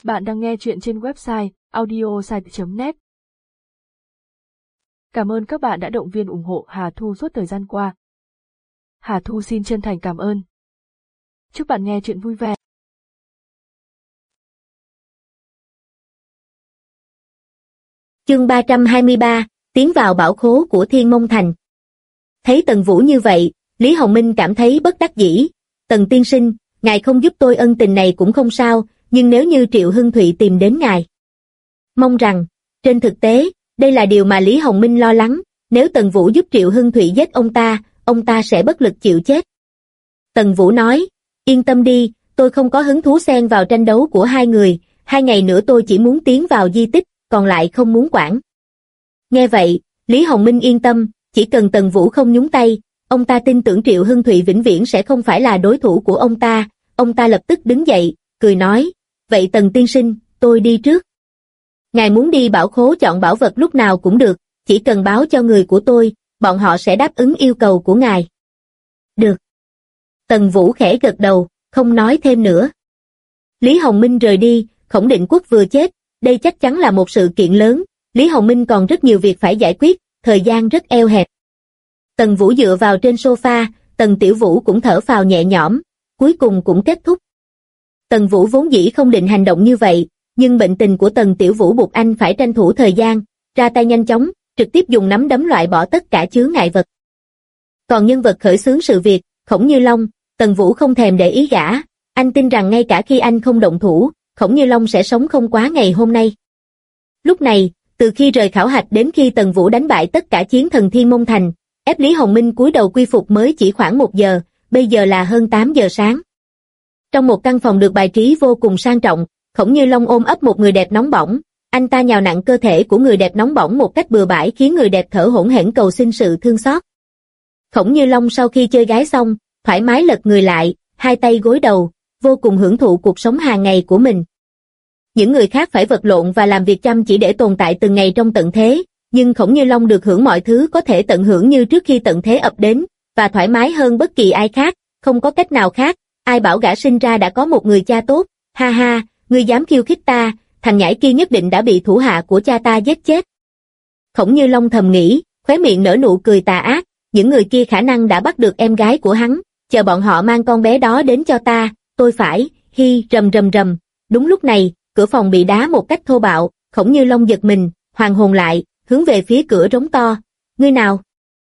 Bạn đang nghe chuyện trên website audiosite.net. Cảm ơn các bạn đã động viên ủng hộ Hà Thu suốt thời gian qua. Hà Thu xin chân thành cảm ơn. Chúc bạn nghe chuyện vui vẻ. Chương 323, tiến vào bảo khố của Thiên Môn Thành. Thấy Tần Vũ như vậy, Lý Hồng Minh cảm thấy bất đắc dĩ. Tần tiên sinh, ngài không giúp tôi ân tình này cũng không sao, nhưng nếu như Triệu Hưng Thụy tìm đến ngài. Mong rằng, trên thực tế, đây là điều mà Lý Hồng Minh lo lắng, nếu Tần Vũ giúp Triệu Hưng Thụy giết ông ta sẽ bất lực chịu chết. Tần Vũ nói, yên tâm đi, tôi không có hứng thú xen vào tranh đấu của hai người, 2 ngày nữa tôi chỉ muốn tiến vào di tích, còn lại không muốn quản. Nghe vậy, Lý Hồng Minh yên tâm, chỉ cần Tần Vũ không nhúng tay, ông ta tin tưởng Triệu Hưng Thụy vĩnh viễn sẽ không phải là đối thủ của ông ta lập tức đứng dậy, cười nói, vậy Tần tiên sinh, tôi đi trước. Ngài muốn đi bảo khố chọn bảo vật lúc nào cũng được, chỉ cần báo cho người của tôi, bọn họ sẽ đáp ứng yêu cầu của ngài. Được. Tần Vũ khẽ gật đầu, không nói thêm nữa. Lý Hồng Minh rời đi, Khổng Định Quốc vừa chết, đây chắc chắn là một sự kiện lớn, Lý Hồng Minh còn rất nhiều việc phải giải quyết, thời gian rất eo hẹp. Tần Vũ dựa vào trên sofa, Tần Tiểu Vũ cũng thở phào nhẹ nhõm, cuối cùng cũng kết thúc. Tần Vũ vốn dĩ không định hành động như vậy, nhưng bệnh tình của Tần Tiểu Vũ buộc anh phải tranh thủ thời gian, ra tay nhanh chóng, trực tiếp dùng nắm đấm loại bỏ tất cả chướng ngại vật. Còn nhân vật khởi xướng sự việc, Khổng Như Long, Tần Vũ không thèm để ý gã, anh tin rằng ngay cả khi anh không động thủ, Khổng Như Long sẽ sống không quá ngày hôm nay. Lúc này, từ khi rời khảo hạch đến khi Tần Vũ đánh bại tất cả chiến thần Thiên Môn Thành, ép Lý Hồng Minh cúi đầu quy phục mới chỉ khoảng 1 giờ, bây giờ là hơn 8 giờ sáng. Trong một căn phòng được bài trí vô cùng sang trọng, Khổng Như Long ôm ấp một người đẹp nóng bỏng, anh ta nhào nặn cơ thể của người đẹp nóng bỏng một cách bừa bãi khiến người đẹp thở hổn hển cầu xin sự thương xót. Khổng Như Long sau khi chơi gái xong, thoải mái lật người lại, 2 tay gối đầu, vô cùng hưởng thụ cuộc sống hàng ngày của mình. Những người khác phải vật lộn và làm việc chăm chỉ để tồn tại từng ngày trong tận thế, nhưng Khổng Như Long được hưởng mọi thứ có thể tận hưởng như trước khi tận thế ập đến, và thoải mái hơn bất kỳ ai khác, không có cách nào khác, ai bảo gã sinh ra đã có một người cha tốt, ha ha, ngươi dám khiêu khích ta, thằng nhãi kia nhất định đã bị thủ hạ của cha ta giết chết. Khổng Như Long thầm nghĩ, khóe miệng nở nụ cười tà ác, những người kia khả năng đã bắt được em gái của hắn, chờ bọn họ mang con bé đó đến cho ta, tôi phải, rầm rầm rầm. Đúng lúc này, cửa phòng bị đá một cách thô bạo, Khổng Như Long giật mình, hoàn hồn lại, hướng về phía cửa rống to, ngươi nào?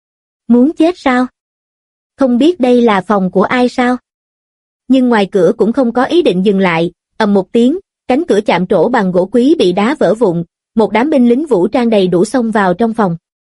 Muốn chết sao? Không biết đây là phòng của ai sao? Nhưng ngoài cửa cũng không có ý định dừng lại, ầm một tiếng, cánh cửa chạm trổ bằng gỗ quý bị đá vỡ vụn, một đám binh lính vũ trang đầy đủ xông vào trong phòng.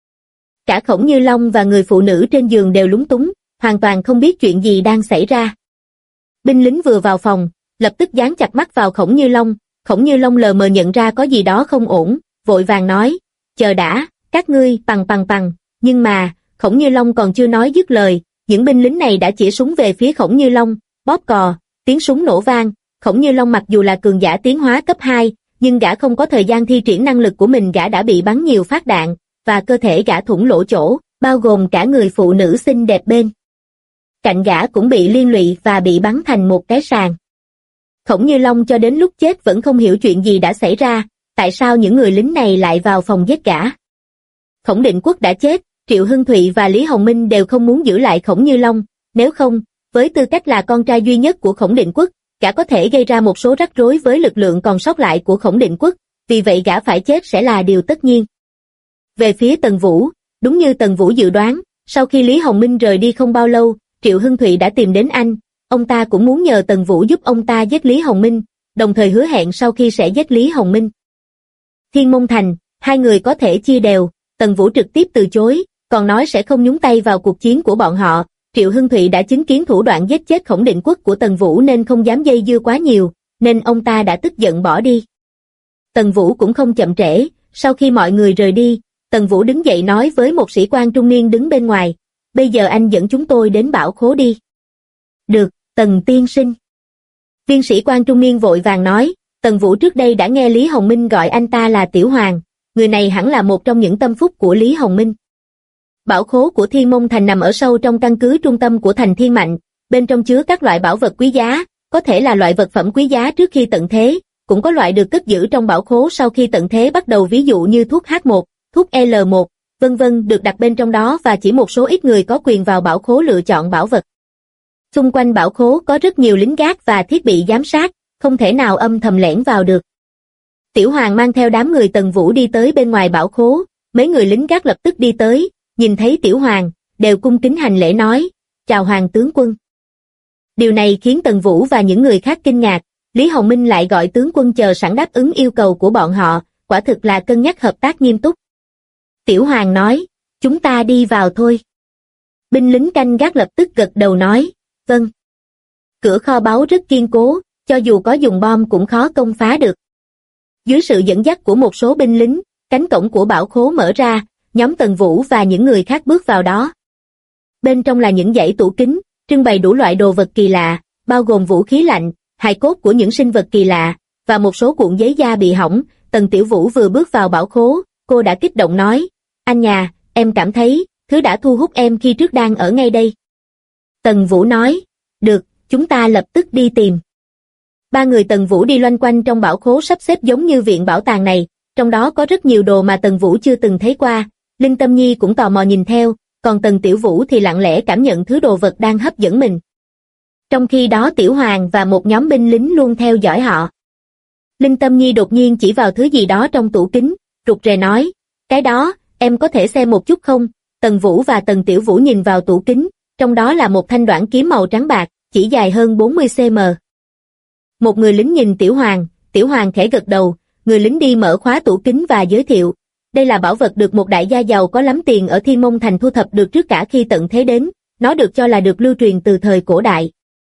Cả Khổng Như Long và người phụ nữ trên giường đều lúng túng, hoàn toàn không biết chuyện gì đang xảy ra. Binh lính vừa vào phòng, lập tức dán chặt mắt vào Khổng Như Long lờ mờ nhận ra có gì đó không ổn, vội vàng nói, chờ đã, các ngươi, bằng, nhưng mà, Khổng Như Long còn chưa nói dứt lời, những binh lính này đã chĩa súng về phía Khổng Như Long, bóp cò, tiếng súng nổ vang, Khổng Như Long mặc dù là cường giả tiến hóa cấp 2, nhưng gã không có thời gian thi triển năng lực của mình, gã đã bị bắn nhiều phát đạn, và cơ thể gã thủng lỗ chỗ, bao gồm cả người phụ nữ xinh đẹp bên cạnh gã cũng bị liên lụy và bị bắn thành một cái sàng. Khổng Như Long cho đến lúc chết vẫn không hiểu chuyện gì đã xảy ra, tại sao những người lính này lại vào phòng giết gã. Khổng Định Quốc đã chết, Triệu Hưng Thụy và Lý Hồng Minh đều không muốn giữ lại Khổng Như Long, nếu không, với tư cách là con trai duy nhất của Khổng Định Quốc, gã có thể gây ra một số rắc rối với lực lượng còn sót lại của Khổng Định Quốc, vì vậy gã phải chết sẽ là điều tất nhiên. Về phía Tần Vũ, đúng như Tần Vũ dự đoán, sau khi Lý Hồng Minh rời đi không bao lâu, Triệu Hưng Thụy đã tìm đến anh, ông ta cũng muốn nhờ Tần Vũ giúp ông ta giết Lý Hồng Minh, đồng thời hứa hẹn sau khi sẽ giết Lý Hồng Minh. Thiên Môn Thành, 2 người có thể chia đều, Tần Vũ trực tiếp từ chối, còn nói sẽ không nhúng tay vào cuộc chiến của bọn họ. Triệu Hưng Thụy đã chứng kiến thủ đoạn giết chết Khổng Định Quốc của Tần Vũ nên không dám dây dưa quá nhiều, nên ông ta đã tức giận bỏ đi. Tần Vũ cũng không chậm trễ, sau khi mọi người rời đi, Tần Vũ đứng dậy nói với một sĩ quan trung niên đứng bên ngoài, bây giờ anh dẫn chúng tôi đến bảo khố đi. Được, Tần tiên sinh. Viên sĩ quan trung niên vội vàng nói, Tần Vũ trước đây đã nghe Lý Hồng Minh gọi anh ta là Tiểu Hoàng, người này hẳn là một trong những tâm phúc của Lý Hồng Minh. Bảo khố của Thiên Môn Thành nằm ở sâu trong căn cứ trung tâm của thành Thiên Mạnh, bên trong chứa các loại bảo vật quý giá, có thể là loại vật phẩm quý giá trước khi tận thế, cũng có loại được cất giữ trong bảo khố sau khi tận thế bắt đầu, ví dụ như thuốc H1, thuốc L1, vân vân được đặt bên trong đó và chỉ một số ít người có quyền vào bảo khố lựa chọn bảo vật. Xung quanh bảo khố có rất nhiều lính gác và thiết bị giám sát, không thể nào âm thầm lẻn vào được. Tiểu Hoàng mang theo đám người Tần Vũ đi tới bên ngoài bảo khố, mấy người lính gác lập tức đi tới, nhìn thấy Tiểu Hoàng, đều cung kính hành lễ nói, chào Hoàng tướng quân. Điều này khiến Tần Vũ và những người khác kinh ngạc, Lý Hồng Minh lại gọi tướng quân chờ sẵn đáp ứng yêu cầu của bọn họ, quả thực là cân nhắc hợp tác nghiêm túc. Tiểu Hoàng nói, chúng ta đi vào thôi. Binh lính canh gác lập tức gật đầu nói, vâng. Cửa kho báu rất kiên cố, cho dù có dùng bom cũng khó công phá được. Dưới sự dẫn dắt của một số binh lính, cánh cổng của bảo khố mở ra, nhóm Tần Vũ và những người khác bước vào đó. Bên trong là những dãy tủ kính, trưng bày đủ loại đồ vật kỳ lạ, bao gồm vũ khí lạnh, hài cốt của những sinh vật kỳ lạ, và một số cuộn giấy da bị hỏng. Tần Tiểu Vũ vừa bước vào bảo khố, cô đã kích động nói, anh nhà, em cảm thấy, thứ đã thu hút em khi trước đang ở ngay đây. Tần Vũ nói, được, chúng ta lập tức đi tìm. Ba người Tần Vũ đi loanh quanh trong bảo khố sắp xếp giống như viện bảo tàng này, trong đó có rất nhiều đồ mà Tần Vũ chưa từng thấy qua. Linh Tâm Nhi cũng tò mò nhìn theo, còn Tần Tiểu Vũ thì lặng lẽ cảm nhận thứ đồ vật đang hấp dẫn mình. Trong khi đó Tiểu Hoàng và một nhóm binh lính luôn theo dõi họ. Linh Tâm Nhi đột nhiên chỉ vào thứ gì đó trong tủ kính, rụt rè nói, cái đó, em có thể xem một chút không? Tần Vũ và Tần Tiểu Vũ nhìn vào tủ kính, trong đó là một thanh đoản kiếm màu trắng bạc, chỉ dài hơn 40 cm. Một người lính nhìn Tiểu Hoàng khẽ gật đầu, người lính đi mở khóa tủ kính và giới thiệu, đây là bảo vật được một đại gia giàu có lắm tiền ở Thiên Môn Thành thu thập được trước cả khi tận thế đến, nó được cho là được lưu truyền từ thời cổ đại.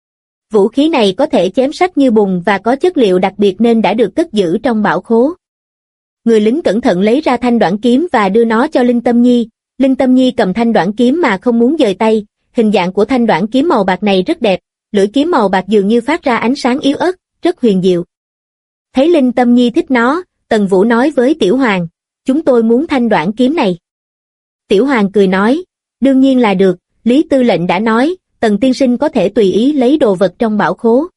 Vũ khí này có thể chém sắt như bùn và có chất liệu đặc biệt nên đã được cất giữ trong bảo khố. Người lính cẩn thận lấy ra thanh đoản kiếm và đưa nó cho Linh Tâm Nhi. Linh Tâm Nhi cầm thanh đoản kiếm mà không muốn dời tay, hình dạng của thanh đoản kiếm màu bạc này rất đẹp, lưỡi kiếm màu bạc dường như phát ra ánh sáng yếu ớt, rất huyền diệu. Thấy Linh Tâm Nhi thích nó, Tần Vũ nói với Tiểu Hoàng, chúng tôi muốn thanh đoản kiếm này. Tiểu Hoàng cười nói, đương nhiên là được, Lý Tư lệnh đã nói, Tần tiên sinh có thể tùy ý lấy đồ vật trong bảo khố.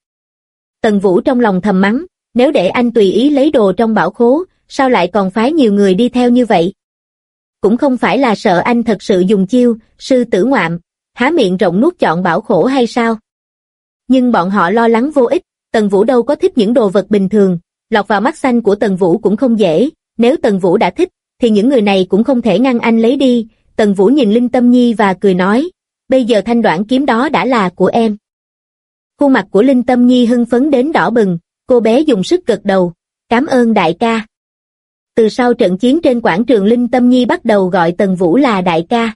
Tần Vũ trong lòng thầm mắng, nếu để anh tùy ý lấy đồ trong bảo khố, sao lại còn phái nhiều người đi theo như vậy? Cũng không phải là sợ anh thật sự dùng chiêu, sư tử ngoạm, há miệng rộng nuốt trọn bảo khố hay sao? Nhưng bọn họ lo lắng vô ích, Tần Vũ đâu có thích những đồ vật bình thường, lọt vào mắt xanh của Tần Vũ cũng không dễ, nếu Tần Vũ đã thích, thì những người này cũng không thể ngăn anh lấy đi. Tần Vũ nhìn Linh Tâm Nhi và cười nói, bây giờ thanh đoản kiếm đó đã là của em. Khuôn mặt của Linh Tâm Nhi hưng phấn đến đỏ bừng, cô bé dùng sức gật đầu, cảm ơn đại ca. Từ sau trận chiến trên quảng trường Linh Tâm Nhi bắt đầu gọi Tần Vũ là đại ca.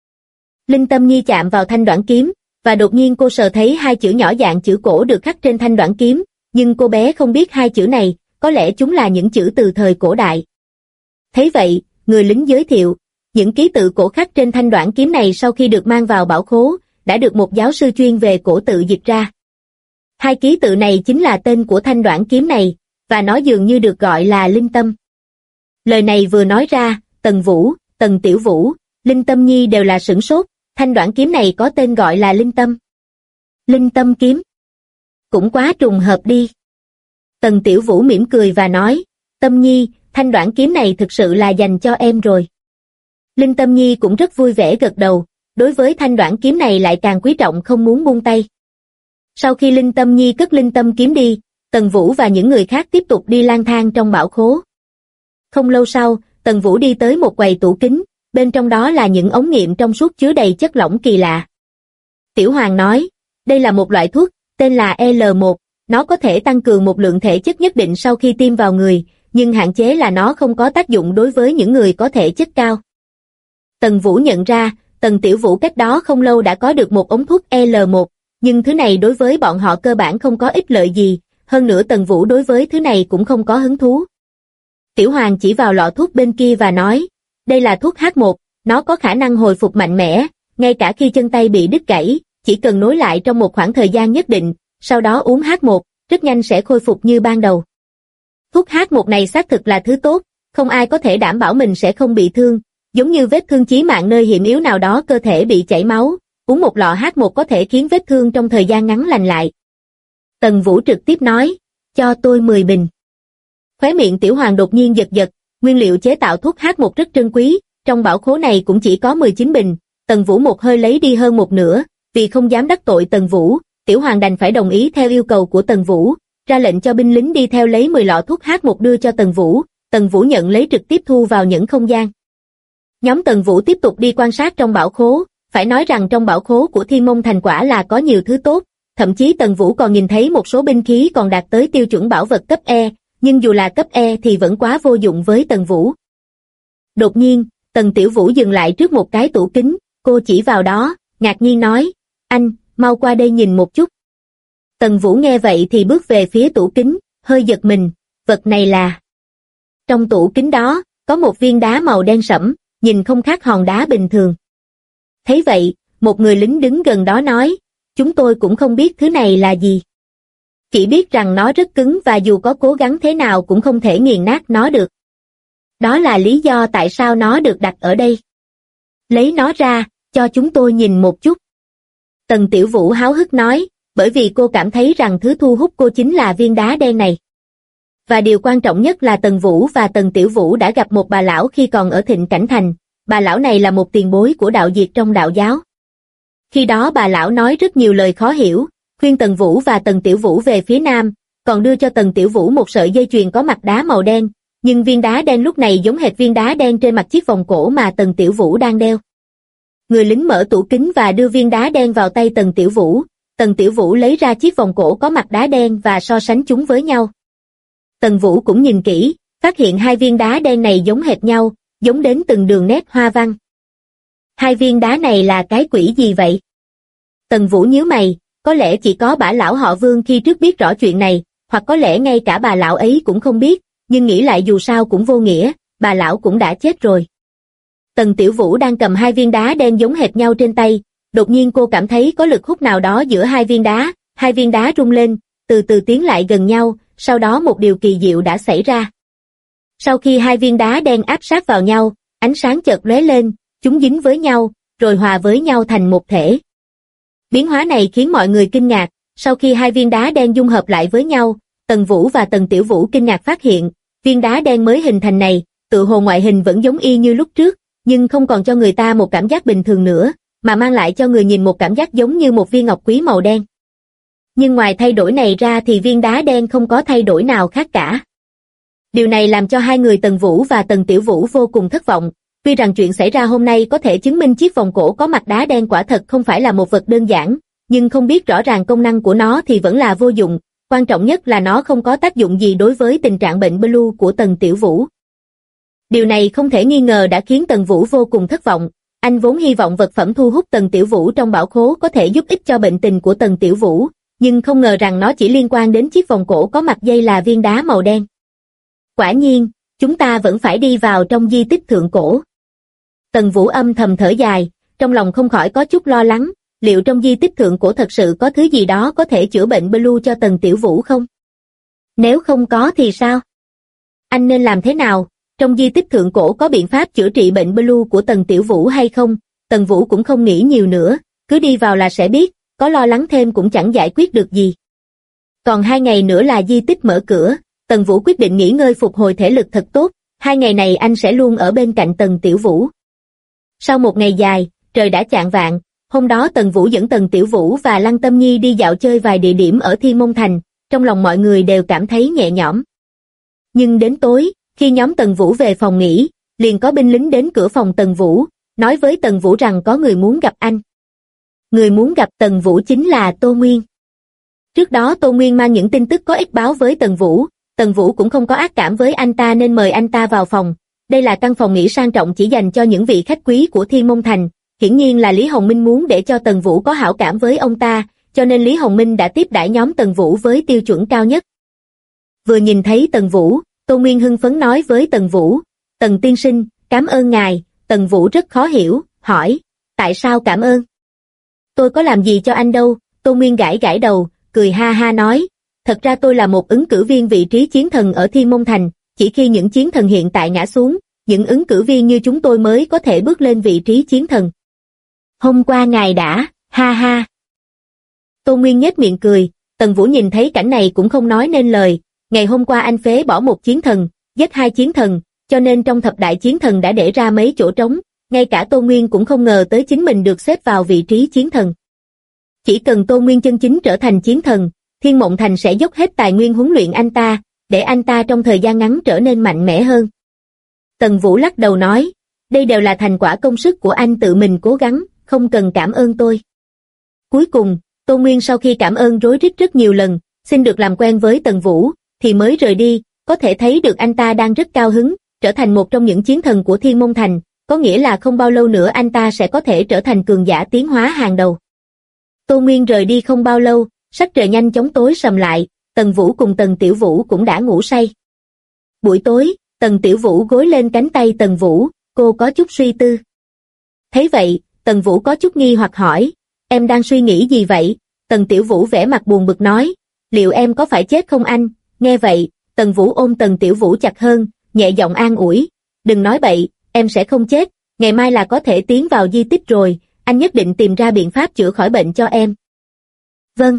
Linh Tâm Nhi chạm vào thanh đoản kiếm, và đột nhiên cô sờ thấy hai chữ nhỏ dạng chữ cổ được khắc trên thanh đoản kiếm, nhưng cô bé không biết hai chữ này, có lẽ chúng là những chữ từ thời cổ đại. Thấy vậy, người lính giới thiệu, những ký tự cổ khắc trên thanh đoản kiếm này sau khi được mang vào bảo khố, đã được một giáo sư chuyên về cổ tự dịch ra. Hai ký tự này chính là tên của thanh đoản kiếm này, và nó dường như được gọi là Linh Tâm. Lời này vừa nói ra, Tần Vũ, Tần Tiểu Vũ, Linh Tâm Nhi đều là sửng sốt, thanh đoản kiếm này có tên gọi là Linh Tâm. Linh Tâm kiếm. Cũng quá trùng hợp đi. Tần Tiểu Vũ mỉm cười và nói, Tâm Nhi, thanh đoản kiếm này thực sự là dành cho em rồi. Linh Tâm Nhi cũng rất vui vẻ gật đầu, đối với thanh đoản kiếm này lại càng quý trọng không muốn buông tay. Sau khi Linh Tâm Nhi cất Linh Tâm kiếm đi, Tần Vũ và những người khác tiếp tục đi lang thang trong bảo khố. Không lâu sau, Tần Vũ đi tới một quầy tủ kính, bên trong đó là những ống nghiệm trong suốt chứa đầy chất lỏng kỳ lạ. Tiểu Hoàng nói, đây là một loại thuốc, tên là L1, nó có thể tăng cường một lượng thể chất nhất định sau khi tiêm vào người, nhưng hạn chế là nó không có tác dụng đối với những người có thể chất cao. Tần Vũ nhận ra, Tần Tiểu Vũ cách đó không lâu đã có được một ống thuốc L1, nhưng thứ này đối với bọn họ cơ bản không có ích lợi gì, hơn nữa Tần Vũ đối với thứ này cũng không có hứng thú. Tiểu Hoàng chỉ vào lọ thuốc bên kia và nói, đây là thuốc H1, nó có khả năng hồi phục mạnh mẽ, ngay cả khi chân tay bị đứt gãy, chỉ cần nối lại trong một khoảng thời gian nhất định, sau đó uống H1, rất nhanh sẽ khôi phục như ban đầu. Thuốc H1 này xác thực là thứ tốt, không ai có thể đảm bảo mình sẽ không bị thương, giống như vết thương chí mạng nơi hiểm yếu nào đó cơ thể bị chảy máu, uống một lọ H1 có thể khiến vết thương trong thời gian ngắn lành lại. Tần Vũ trực tiếp nói, cho tôi 10 bình. Khóe miệng Tiểu Hoàng đột nhiên giật giật, nguyên liệu chế tạo thuốc H1 rất trân quý, trong bảo khố này cũng chỉ có 19 bình, Tần Vũ một hơi lấy đi hơn một nửa, vì không dám đắc tội Tần Vũ, Tiểu Hoàng đành phải đồng ý theo yêu cầu của Tần Vũ, ra lệnh cho binh lính đi theo lấy 10 lọ thuốc H1 đưa cho Tần Vũ nhận lấy trực tiếp thu vào nhẫn không gian. Nhóm Tần Vũ tiếp tục đi quan sát trong bảo khố, phải nói rằng trong bảo khố của Thiên Môn Thành quả là có nhiều thứ tốt, thậm chí Tần Vũ còn nhìn thấy một số binh khí còn đạt tới tiêu chuẩn bảo vật cấp E, nhưng dù là cấp E thì vẫn quá vô dụng với Tần Vũ. Đột nhiên, Tần Tiểu Vũ dừng lại trước một cái tủ kính, cô chỉ vào đó, ngạc nhiên nói, anh, mau qua đây nhìn một chút. Tần Vũ nghe vậy thì bước về phía tủ kính, hơi giật mình, vật này là... Trong tủ kính đó, có một viên đá màu đen sẫm, nhìn không khác hòn đá bình thường. Thấy vậy, một người lính đứng gần đó nói, chúng tôi cũng không biết thứ này là gì. Chỉ biết rằng nó rất cứng và dù có cố gắng thế nào cũng không thể nghiền nát nó được. Đó là lý do tại sao nó được đặt ở đây. Lấy nó ra, cho chúng tôi nhìn một chút. Tần Tiểu Vũ háo hức nói, bởi vì cô cảm thấy rằng thứ thu hút cô chính là viên đá đen này. Và điều quan trọng nhất là Tần Vũ và Tần Tiểu Vũ đã gặp một bà lão khi còn ở Thịnh Cảnh Thành, bà lão này là một tiền bối của đạo diệt trong đạo giáo. Khi đó bà lão nói rất nhiều lời khó hiểu, khuyên Tần Vũ và Tần Tiểu Vũ về phía nam, còn đưa cho Tần Tiểu Vũ một sợi dây chuyền có mặt đá màu đen, nhưng viên đá đen lúc này giống hệt viên đá đen trên mặt chiếc vòng cổ mà Tần Tiểu Vũ đang đeo. Người lính mở tủ kính và đưa viên đá đen vào tay Tần Tiểu Vũ lấy ra chiếc vòng cổ có mặt đá đen và so sánh chúng với nhau. Tần Vũ cũng nhìn kỹ, phát hiện hai viên đá đen này giống hệt nhau, giống đến từng đường nét hoa văn. Hai viên đá này là cái quỷ gì vậy? Tần Vũ nhíu mày, có lẽ chỉ có bả lão họ Vương khi trước biết rõ chuyện này, hoặc có lẽ ngay cả bà lão ấy cũng không biết, nhưng nghĩ lại dù sao cũng vô nghĩa, bà lão cũng đã chết rồi. Tần Tiểu Vũ đang cầm hai viên đá đen giống hệt nhau trên tay, đột nhiên cô cảm thấy có lực hút nào đó giữa hai viên đá rung lên, từ từ tiến lại gần nhau, sau đó một điều kỳ diệu đã xảy ra. Sau khi hai viên đá đen áp sát vào nhau, ánh sáng chợt lóe lên, chúng dính với nhau, rồi hòa với nhau thành một thể. Biến hóa này khiến mọi người kinh ngạc, sau khi hai viên đá đen dung hợp lại với nhau, Tần Vũ và Tần Tiểu Vũ kinh ngạc phát hiện, viên đá đen mới hình thành này, tự hồ ngoại hình vẫn giống y như lúc trước, nhưng không còn cho người ta một cảm giác bình thường nữa, mà mang lại cho người nhìn một cảm giác giống như một viên ngọc quý màu đen. Nhưng ngoài thay đổi này ra thì viên đá đen không có thay đổi nào khác cả. Điều này làm cho hai người Tần Vũ và Tần Tiểu Vũ vô cùng thất vọng, tuy rằng chuyện xảy ra hôm nay có thể chứng minh chiếc vòng cổ có mặt đá đen quả thật không phải là một vật đơn giản, nhưng không biết rõ ràng công năng của nó thì vẫn là vô dụng, quan trọng nhất là nó không có tác dụng gì đối với tình trạng bệnh Blue của Tần Tiểu Vũ. Điều này không thể nghi ngờ đã khiến Tần Vũ vô cùng thất vọng, anh vốn hy vọng vật phẩm thu hút Tần Tiểu Vũ trong bảo khố có thể giúp ích cho bệnh tình của Tần Tiểu Vũ, nhưng không ngờ rằng nó chỉ liên quan đến chiếc vòng cổ có mặt dây là viên đá màu đen. Quả nhiên, chúng ta vẫn phải đi vào trong di tích thượng cổ. Tần Vũ âm thầm thở dài, trong lòng không khỏi có chút lo lắng, liệu trong di tích thượng cổ thật sự có thứ gì đó có thể chữa bệnh Blue cho Tần Tiểu Vũ không? Nếu không có thì sao? Anh nên làm thế nào? Trong di tích thượng cổ có biện pháp chữa trị bệnh Blue của Tần Tiểu Vũ hay không? Tần Vũ cũng không nghĩ nhiều nữa, cứ đi vào là sẽ biết, có lo lắng thêm cũng chẳng giải quyết được gì. Còn 2 ngày nữa là di tích mở cửa, Tần Vũ quyết định nghỉ ngơi phục hồi thể lực thật tốt, 2 ngày này anh sẽ luôn ở bên cạnh Tần Tiểu Vũ. Sau một ngày dài, trời đã chạng vạng, hôm đó Tần Vũ dẫn Tần Tiểu Vũ và Lăng Tâm Nhi đi dạo chơi vài địa điểm ở Thiên Môn Thành, trong lòng mọi người đều cảm thấy nhẹ nhõm. Nhưng đến tối, khi nhóm Tần Vũ về phòng nghỉ, liền có binh lính đến cửa phòng Tần Vũ, nói với Tần Vũ rằng có người muốn gặp anh. Người muốn gặp Tần Vũ chính là Tô Nguyên. Trước đó Tô Nguyên mang những tin tức có ích báo với Tần Vũ cũng không có ác cảm với anh ta nên mời anh ta vào phòng. Đây là căn phòng nghỉ sang trọng chỉ dành cho những vị khách quý của Thiên Môn Thành, hiển nhiên là Lý Hồng Minh muốn để cho Tần Vũ có hảo cảm với ông ta, cho nên Lý Hồng Minh đã tiếp đãi nhóm Tần Vũ với tiêu chuẩn cao nhất. Vừa nhìn thấy Tần Vũ, Tô Nguyên hưng phấn nói với Tần Vũ, Tần tiên sinh, cảm ơn ngài. Tần Vũ rất khó hiểu, hỏi, tại sao cảm ơn? Tôi có làm gì cho anh đâu. Tô Nguyên gãi gãi đầu, cười ha ha nói, thật ra tôi là một ứng cử viên vị trí chiến thần ở Thiên Môn Thành, chỉ khi những chiến thần hiện tại ngã xuống, những ứng cử viên như chúng tôi mới có thể bước lên vị trí chiến thần. Hôm qua ngài đã, ha ha. Tô Nguyên nhếch miệng cười, Tần Vũ nhìn thấy cảnh này cũng không nói nên lời, ngày hôm qua anh phế bỏ một chiến thần, giết 2 chiến thần, cho nên trong thập đại chiến thần đã để ra mấy chỗ trống, ngay cả Tô Nguyên cũng không ngờ tới chính mình được xếp vào vị trí chiến thần. Chỉ cần Tô Nguyên chân chính trở thành chiến thần, Thiên Mộng Thành sẽ dốc hết tài nguyên huấn luyện anh ta, để anh ta trong thời gian ngắn trở nên mạnh mẽ hơn. Tần Vũ lắc đầu nói, đây đều là thành quả công sức của anh tự mình cố gắng, không cần cảm ơn tôi. Cuối cùng, Tô Nguyên sau khi cảm ơn rối rít rất nhiều lần, xin được làm quen với Tần Vũ, thì mới rời đi, có thể thấy được anh ta đang rất cao hứng, trở thành một trong những chiến thần của Thiên Môn Thành, có nghĩa là không bao lâu nữa anh ta sẽ có thể trở thành cường giả tiến hóa hàng đầu. Tô Nguyên rời đi không bao lâu, sắc trời nhanh chóng tối sầm lại, Tần Vũ cùng Tần Tiểu Vũ cũng đã ngủ say. Buổi tối, Tần Tiểu Vũ gối lên cánh tay Tần Vũ, cô có chút suy tư. Thấy vậy, Tần Vũ có chút nghi hoặc hỏi, em đang suy nghĩ gì vậy? Tần Tiểu Vũ vẻ mặt buồn bực nói, liệu em có phải chết không anh? Nghe vậy, Tần Vũ ôm Tần Tiểu Vũ chặt hơn, nhẹ giọng an ủi, đừng nói bậy, em sẽ không chết, ngày mai là có thể tiến vào di tích rồi, anh nhất định tìm ra biện pháp chữa khỏi bệnh cho em. Vâng.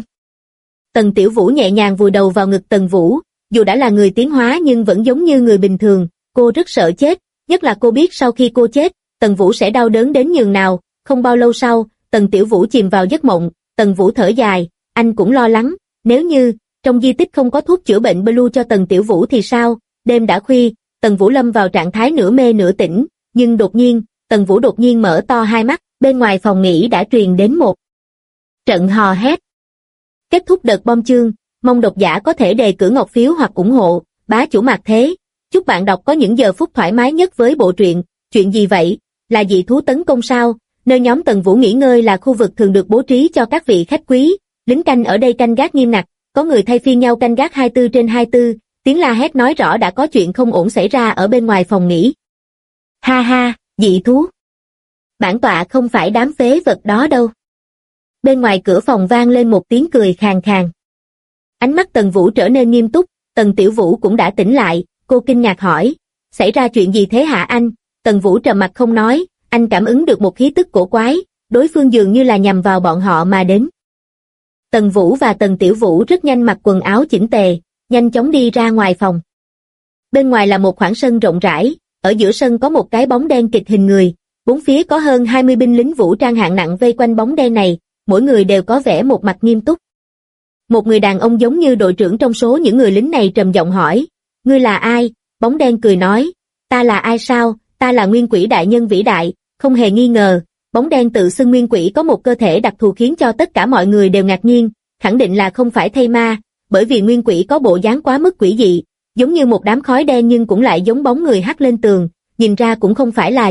Tần Tiểu Vũ nhẹ nhàng vùi đầu vào ngực Tần Vũ, dù đã là người tiến hóa nhưng vẫn giống như người bình thường, cô rất sợ chết, nhất là cô biết sau khi cô chết, Tần Vũ sẽ đau đớn đến nhường nào. Không bao lâu sau, Tần Tiểu Vũ chìm vào giấc mộng, Tần Vũ thở dài, anh cũng lo lắng, nếu như trong di tích không có thuốc chữa bệnh Blue cho Tần Tiểu Vũ thì sao? Đêm đã khuya, Tần Vũ lâm vào trạng thái nửa mê nửa tỉnh, nhưng đột nhiên, Tần Vũ đột nhiên mở to hai mắt, bên ngoài phòng nghỉ đã truyền đến một trận hò hét. Kết thúc đợt bom chương, mong độc giả có thể đề cử ngọc phiếu hoặc ủng hộ bá chủ Mạc Thế. Chúc bạn đọc có những giờ phút thoải mái nhất với bộ truyện. Chuyện gì vậy? Là dị thú tấn công sao? Nơi nhóm Tần Vũ nghỉ ngơi là khu vực thường được bố trí cho các vị khách quý, lính canh ở đây canh gác nghiêm ngặt, có người thay phiên nhau canh gác 24/24, tiếng la hét nói rõ đã có chuyện không ổn xảy ra ở bên ngoài phòng nghỉ. Ha ha, dị thú. Bản tọa không phải đám phế vật đó đâu. Bên ngoài cửa phòng vang lên một tiếng cười khàn khàn. Ánh mắt Tần Vũ trở nên nghiêm túc, Tần Tiểu Vũ cũng đã tỉnh lại, cô kinh ngạc hỏi, xảy ra chuyện gì thế hả anh? Tần Vũ trầm mặt không nói, anh cảm ứng được một khí tức cổ quái, đối phương dường như là nhằm vào bọn họ mà đến. Tần Vũ và Tần Tiểu Vũ rất nhanh mặc quần áo chỉnh tề, nhanh chóng đi ra ngoài phòng. Bên ngoài là một khoảng sân rộng rãi, ở giữa sân có một cái bóng đen kịch hình người, bốn phía có hơn 20 binh lính vũ trang hạng nặng vây quanh bóng đen này, mỗi người đều có vẻ một mặt nghiêm túc. Một người đàn ông giống như đội trưởng trong số những người lính này trầm giọng hỏi, ngươi là ai? Bóng đen cười nói, ta là ai sao? Ta là Nguyên Quỷ đại nhân vĩ đại. Không hề nghi ngờ, bóng đen tự xưng Nguyên Quỷ có một cơ thể đặc thù khiến cho tất cả mọi người đều ngạc nhiên, khẳng định là không phải thây ma, bởi vì Nguyên Quỷ có bộ dáng quá mức quỷ dị, giống như một đám khói đen nhưng cũng lại giống bóng người hắt lên tường, nhìn ra cũng không phải là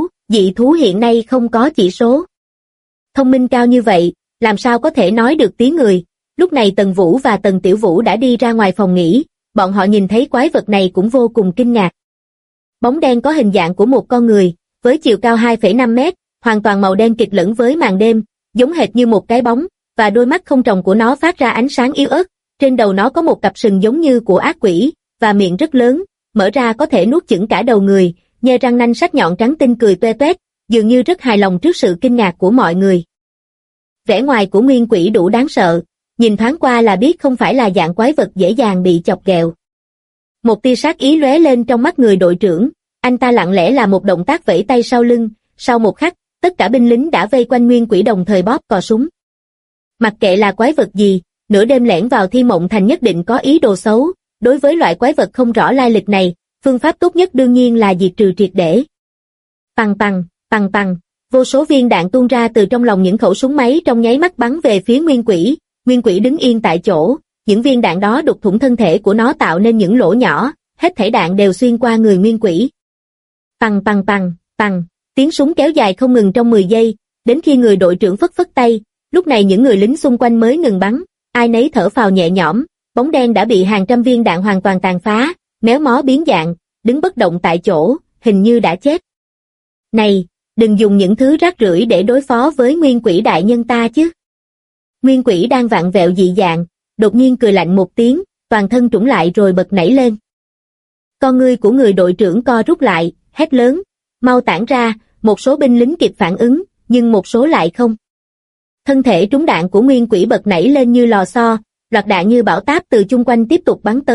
dị thú hiện nay không có chỉ số thông minh cao như vậy, làm sao có thể nói được tiếng người. Lúc này Tần Vũ và Tần Tiểu Vũ đã đi ra ngoài phòng nghỉ, bọn họ nhìn thấy quái vật này cũng vô cùng kinh ngạc. Bóng đen có hình dạng của một con người, với chiều cao 2,5 mét, hoàn toàn màu đen kịt lẫn với màn đêm, giống hệt như một cái bóng, và đôi mắt không tròng của nó phát ra ánh sáng yếu ớt, trên đầu nó có một cặp sừng giống như của ác quỷ, và miệng rất lớn, mở ra có thể nuốt chửng cả đầu người, nhe răng nanh sắc nhọn trắng tinh cười toe toét, dường như rất hài lòng trước sự kinh ngạc của mọi người. Vẻ ngoài của Nguyên Quỷ đủ đáng sợ, nhìn thoáng qua là biết không phải là dạng quái vật dễ dàng bị chọc ghẹo. Một tia sát ý lóe lên trong mắt người đội trưởng, anh ta lặng lẽ làm một động tác vẫy tay sau lưng, sau một khắc, tất cả binh lính đã vây quanh Nguyên Quỷ đồng thời bóp cò súng. Mặc kệ là quái vật gì, nửa đêm lẻn vào Thiên Mộng Thành nhất định có ý đồ xấu, đối với loại quái vật không rõ lai lịch này, phương pháp tốt nhất đương nhiên là diệt trừ triệt để. Pằng pằng, pằng pằng, vô số viên đạn tuôn ra từ trong lòng những khẩu súng máy trong nháy mắt bắn về phía Nguyên Quỷ đứng yên tại chỗ, những viên đạn đó đục thủng thân thể của nó tạo nên những lỗ nhỏ, hết thảy đạn đều xuyên qua người Nguyên Quỷ. Pằng pằng pằng, pằng, tiếng súng kéo dài không ngừng trong 10 giây, đến khi người đội trưởng phất phất tay, lúc này những người lính xung quanh mới ngừng bắn, ai nấy thở phào nhẹ nhõm, bóng đen đã bị hàng trăm viên đạn hoàn toàn tàn phá, méo mó biến dạng, đứng bất động tại chỗ, hình như đã chết. Này, đừng dùng những thứ rác rưởi để đối phó với Nguyên Quỷ đại nhân ta chứ. Nguyên Quỷ đang vặn vẹo dị dạng, đột nhiên cười lạnh một tiếng, toàn thân trũng lại rồi bật nảy lên. Con ngươi của người đội trưởng co rút lại, hét lớn, mau tản ra, một số binh lính kịp phản ứng, nhưng một số lại không. Thân thể trúng đạn của Nguyên Quỷ bật nảy lên như lò xo, loạt đạn như bão táp từ chung quanh tiếp tục bắn tới,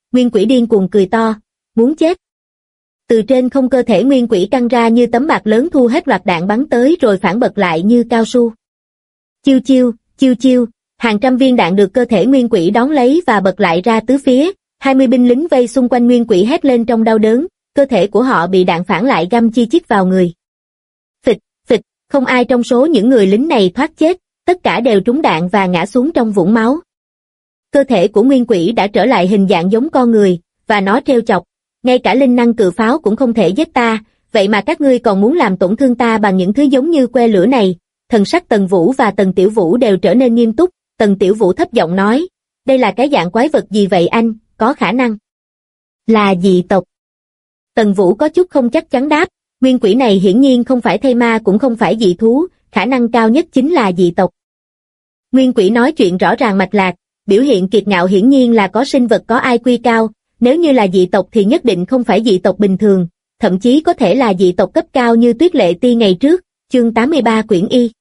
Nguyên quỷ điên cuồng cười to, muốn chết. Từ trên không cơ thể nguyên quỷ căng ra như tấm bạc lớn thu hết loạt đạn bắn tới rồi phản bật lại như cao su. Chiêu chiêu, chiêu chiêu, hàng trăm viên đạn được cơ thể nguyên quỷ đón lấy và bật lại ra tứ phía, 20 binh lính vây xung quanh nguyên quỷ hét lên trong đau đớn, cơ thể của họ bị đạn phản lại găm chi chít vào người. Phịch, phịch, không ai trong số những người lính này thoát chết, tất cả đều trúng đạn và ngã xuống trong vũng máu. Cơ thể của nguyên quỷ đã trở lại hình dạng giống con người, và nó trêu chọc, ngay cả linh năng cự pháo cũng không thể giết ta, vậy mà các ngươi còn muốn làm tổn thương ta bằng những thứ giống như que lửa này. Thần sắc Tần Vũ và Tần Tiểu Vũ đều trở nên nghiêm túc, Tần Tiểu Vũ thấp giọng nói, đây là cái dạng quái vật gì vậy anh, có khả năng là dị tộc. Tần Vũ có chút không chắc chắn đáp, nguyên quỷ này hiển nhiên không phải thây ma cũng không phải dị thú, khả năng cao nhất chính là dị tộc. Nguyên quỷ nói chuyện rõ ràng mạch lạc, biểu hiện kiệt ngạo hiển nhiên là có sinh vật có IQ cao, nếu như là dị tộc thì nhất định không phải dị tộc bình thường, thậm chí có thể là dị tộc cấp cao như Tuyết Lệ Ti ngày trước, chương 83 quyển Y.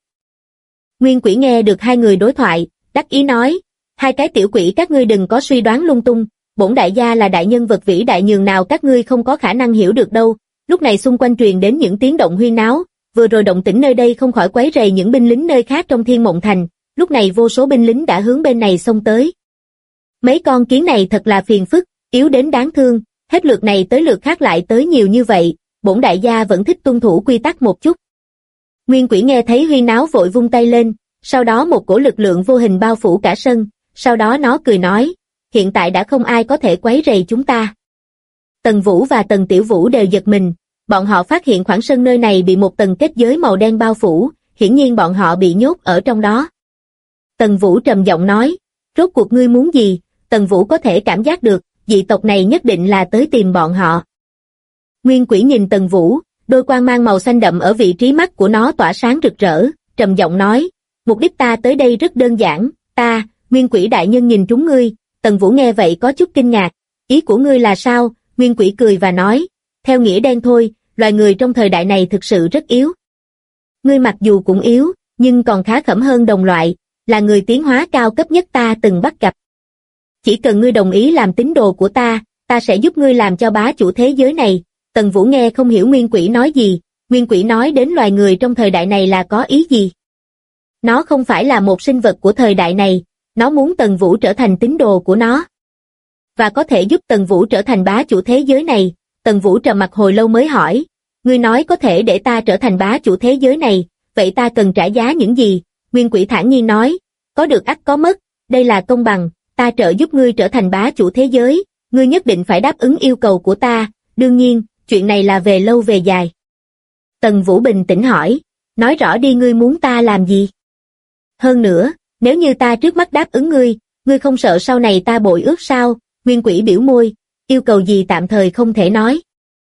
Nguyên quỷ nghe được hai người đối thoại, đắc ý nói, hai cái tiểu quỷ các ngươi đừng có suy đoán lung tung, bổn đại gia là đại nhân vật vĩ đại nhường nào các ngươi không có khả năng hiểu được đâu. Lúc này xung quanh truyền đến những tiếng động huyên náo, vừa rồi động tĩnh nơi đây không khỏi quấy rầy những binh lính nơi khác trong Thiên Mộng Thành, lúc này vô số binh lính đã hướng bên này xông tới. Mấy con kiến này thật là phiền phức, yếu đến đáng thương, hết lượt này tới lượt khác lại tới nhiều như vậy, bổn đại gia vẫn thích tuân thủ quy tắc một chút. Nguyên quỷ nghe thấy huyên náo vội vung tay lên, sau đó một cổ lực lượng vô hình bao phủ cả sân, sau đó nó cười nói, hiện tại đã không ai có thể quấy rầy chúng ta. Tần Vũ và Tần Tiểu Vũ đều giật mình, bọn họ phát hiện khoảng sân nơi này bị một tầng kết giới màu đen bao phủ, hiển nhiên bọn họ bị nhốt ở trong đó. Tần Vũ trầm giọng nói, rốt cuộc ngươi muốn gì? Tần Vũ có thể cảm giác được, dị tộc này nhất định là tới tìm bọn họ. Nguyên quỷ nhìn Tần Vũ, đôi quang mang màu xanh đậm ở vị trí mắt của nó tỏa sáng rực rỡ, trầm giọng nói, mục đích ta tới đây rất đơn giản, Nguyên quỷ đại nhân nhìn trúng ngươi. Tần Vũ nghe vậy có chút kinh ngạc, ý của ngươi là sao? Nguyên quỷ cười và nói, theo nghĩa đen thôi, loài người trong thời đại này thực sự rất yếu. Ngươi mặc dù cũng yếu, nhưng còn khá khẩm hơn đồng loại, là người tiến hóa cao cấp nhất ta từng bắt gặp. Chỉ cần ngươi đồng ý làm tín đồ của ta sẽ giúp ngươi làm cho bá chủ thế giới này. Tần Vũ nghe không hiểu Nguyên quỷ nói gì, Nguyên quỷ nói đến loài người trong thời đại này là có ý gì? Nó không phải là một sinh vật của thời đại này, nó muốn Tần Vũ trở thành tín đồ của nó. Và có thể giúp Tần Vũ trở thành bá chủ thế giới này. Tần Vũ trầm mặc hồi lâu mới hỏi, ngươi nói có thể để ta trở thành bá chủ thế giới này, vậy ta cần trả giá những gì? Nguyên quỷ thản nhiên nói, có được ắt có mất, đây là công bằng, ta trợ giúp ngươi trở thành bá chủ thế giới, ngươi nhất định phải đáp ứng yêu cầu của ta, đương nhiên, chuyện này là về lâu về dài. Tần Vũ bình tĩnh hỏi, nói rõ đi ngươi muốn ta làm gì? Hơn nữa, nếu như ta trước mắt đáp ứng ngươi không sợ sau này ta bội ước sao? Nguyên quỷ biểu môi, yêu cầu gì tạm thời không thể nói.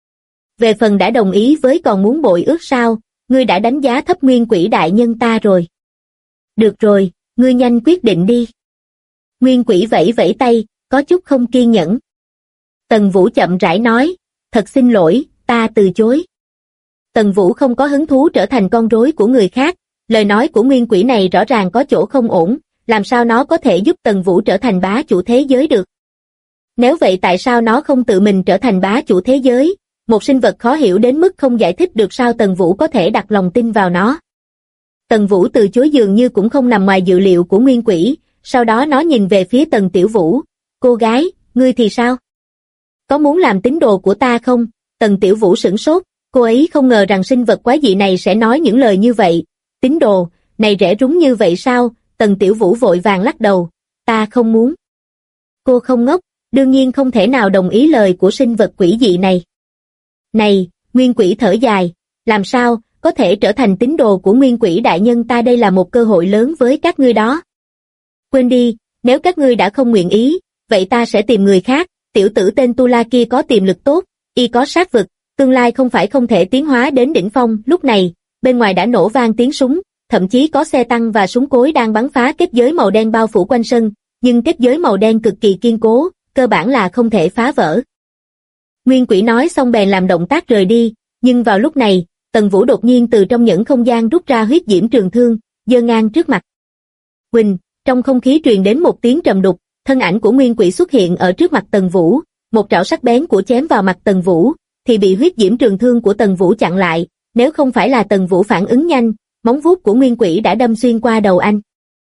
Về phần đã đồng ý với còn muốn bội ước sao? Ngươi đã đánh giá thấp nguyên quỷ đại nhân ta rồi. Được rồi, ngươi nhanh quyết định đi. Nguyên quỷ vẫy vẫy tay, có chút không kiên nhẫn. Tần Vũ chậm rãi nói, thật xin lỗi, ta từ chối. Tần Vũ không có hứng thú trở thành con rối của người khác, lời nói của nguyên quỷ này rõ ràng có chỗ không ổn, làm sao nó có thể giúp Tần Vũ trở thành bá chủ thế giới được? Nếu vậy tại sao nó không tự mình trở thành bá chủ thế giới? Một sinh vật khó hiểu đến mức không giải thích được sao Tần Vũ có thể đặt lòng tin vào nó. Tần Vũ từ chối dường như cũng không nằm ngoài dự liệu của nguyên quỷ, sau đó nó nhìn về phía Tần Tiểu Vũ, cô gái, ngươi thì sao? Có muốn làm tín đồ của ta không? Tần Tiểu Vũ sửng sốt, cô ấy không ngờ rằng sinh vật quái dị này sẽ nói những lời như vậy. Tín đồ, này rẻ rúng như vậy sao? Tần Tiểu Vũ vội vàng lắc đầu, ta không muốn. Cô không ngốc, đương nhiên không thể nào đồng ý lời của sinh vật quỷ dị này. Này, nguyên quỷ thở dài, làm sao, có thể trở thành tín đồ của nguyên quỷ đại nhân ta, đây là một cơ hội lớn với các ngươi đó. Quên đi, nếu các ngươi đã không nguyện ý, vậy ta sẽ tìm người khác, tiểu tử tên Tu La kia có tiềm lực tốt, y có sát vực, tương lai không phải không thể tiến hóa đến đỉnh phong. Lúc này, bên ngoài đã nổ vang tiếng súng, thậm chí có xe tăng và súng cối đang bắn phá kết giới màu đen bao phủ quanh sân, nhưng kết giới màu đen cực kỳ kiên cố, cơ bản là không thể phá vỡ. Nguyên quỷ nói xong bèn làm động tác rời đi, nhưng vào lúc này, Tần Vũ đột nhiên từ trong nhẫn không gian rút ra huyết diễm trường thương, giơ ngang trước mặt. Huỳnh, trong không khí truyền đến một tiếng trầm đục, thân ảnh của nguyên quỷ xuất hiện ở trước mặt Tần Vũ, một trảo sắc bén của chém vào mặt Tần Vũ, thì bị huyết diễm trường thương của Tần Vũ chặn lại, nếu không phải là Tần Vũ phản ứng nhanh, móng vuốt của Nguyên Quỷ đã đâm xuyên qua đầu anh.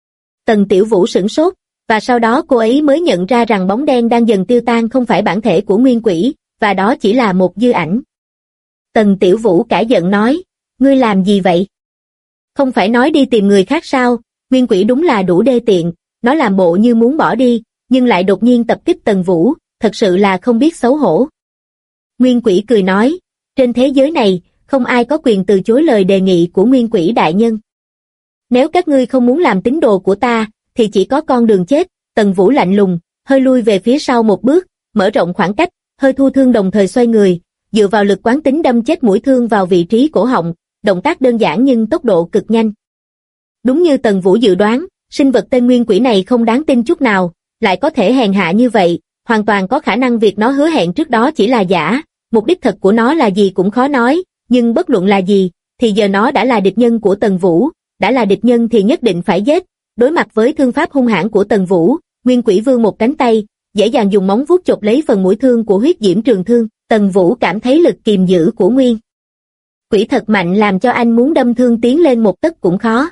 Tần Tiểu Vũ sửng sốt, và sau đó cô ấy mới nhận ra rằng bóng đen đang dần tiêu tan không phải bản thể của Nguyên Quỷ, và đó chỉ là một dư ảnh. Tần Tiểu Vũ cả giận nói, ngươi làm gì vậy? Không phải nói đi tìm người khác sao? Nguyên Quỷ đúng là đủ đê tiện, nó làm bộ như muốn bỏ đi, nhưng lại đột nhiên tập kích Tần Vũ, thật sự là không biết xấu hổ. Nguyên Quỷ cười nói, trên thế giới này, không ai có quyền từ chối lời đề nghị của Nguyên Quỷ đại nhân. Nếu các ngươi không muốn làm tín đồ của ta, thì chỉ có con đường chết. Tần Vũ lạnh lùng, hơi lui về phía sau một bước, mở rộng khoảng cách, hơi thu thương đồng thời xoay người, dựa vào lực quán tính đâm chết mũi thương vào vị trí cổ họng, động tác đơn giản nhưng tốc độ cực nhanh. Đúng như Tần Vũ dự đoán, sinh vật tên Nguyên Quỷ này không đáng tin chút nào, lại có thể hèn hạ như vậy, hoàn toàn có khả năng việc nó hứa hẹn trước đó chỉ là giả, mục đích thật của nó là gì cũng khó nói, nhưng bất luận là gì, thì giờ nó đã là địch nhân của Tần Vũ, đã là địch nhân thì nhất định phải giết. Đối mặt với thương pháp hung hãn của Tần Vũ, Nguyên Quỷ vươn một cánh tay, dễ dàng dùng móng vuốt chộp lấy phần mũi thương của huyết diễm trường thương. Tần Vũ cảm thấy lực kiềm giữ của Nguyên Quỷ thật mạnh làm cho anh muốn đâm thương tiến lên một tấc cũng khó.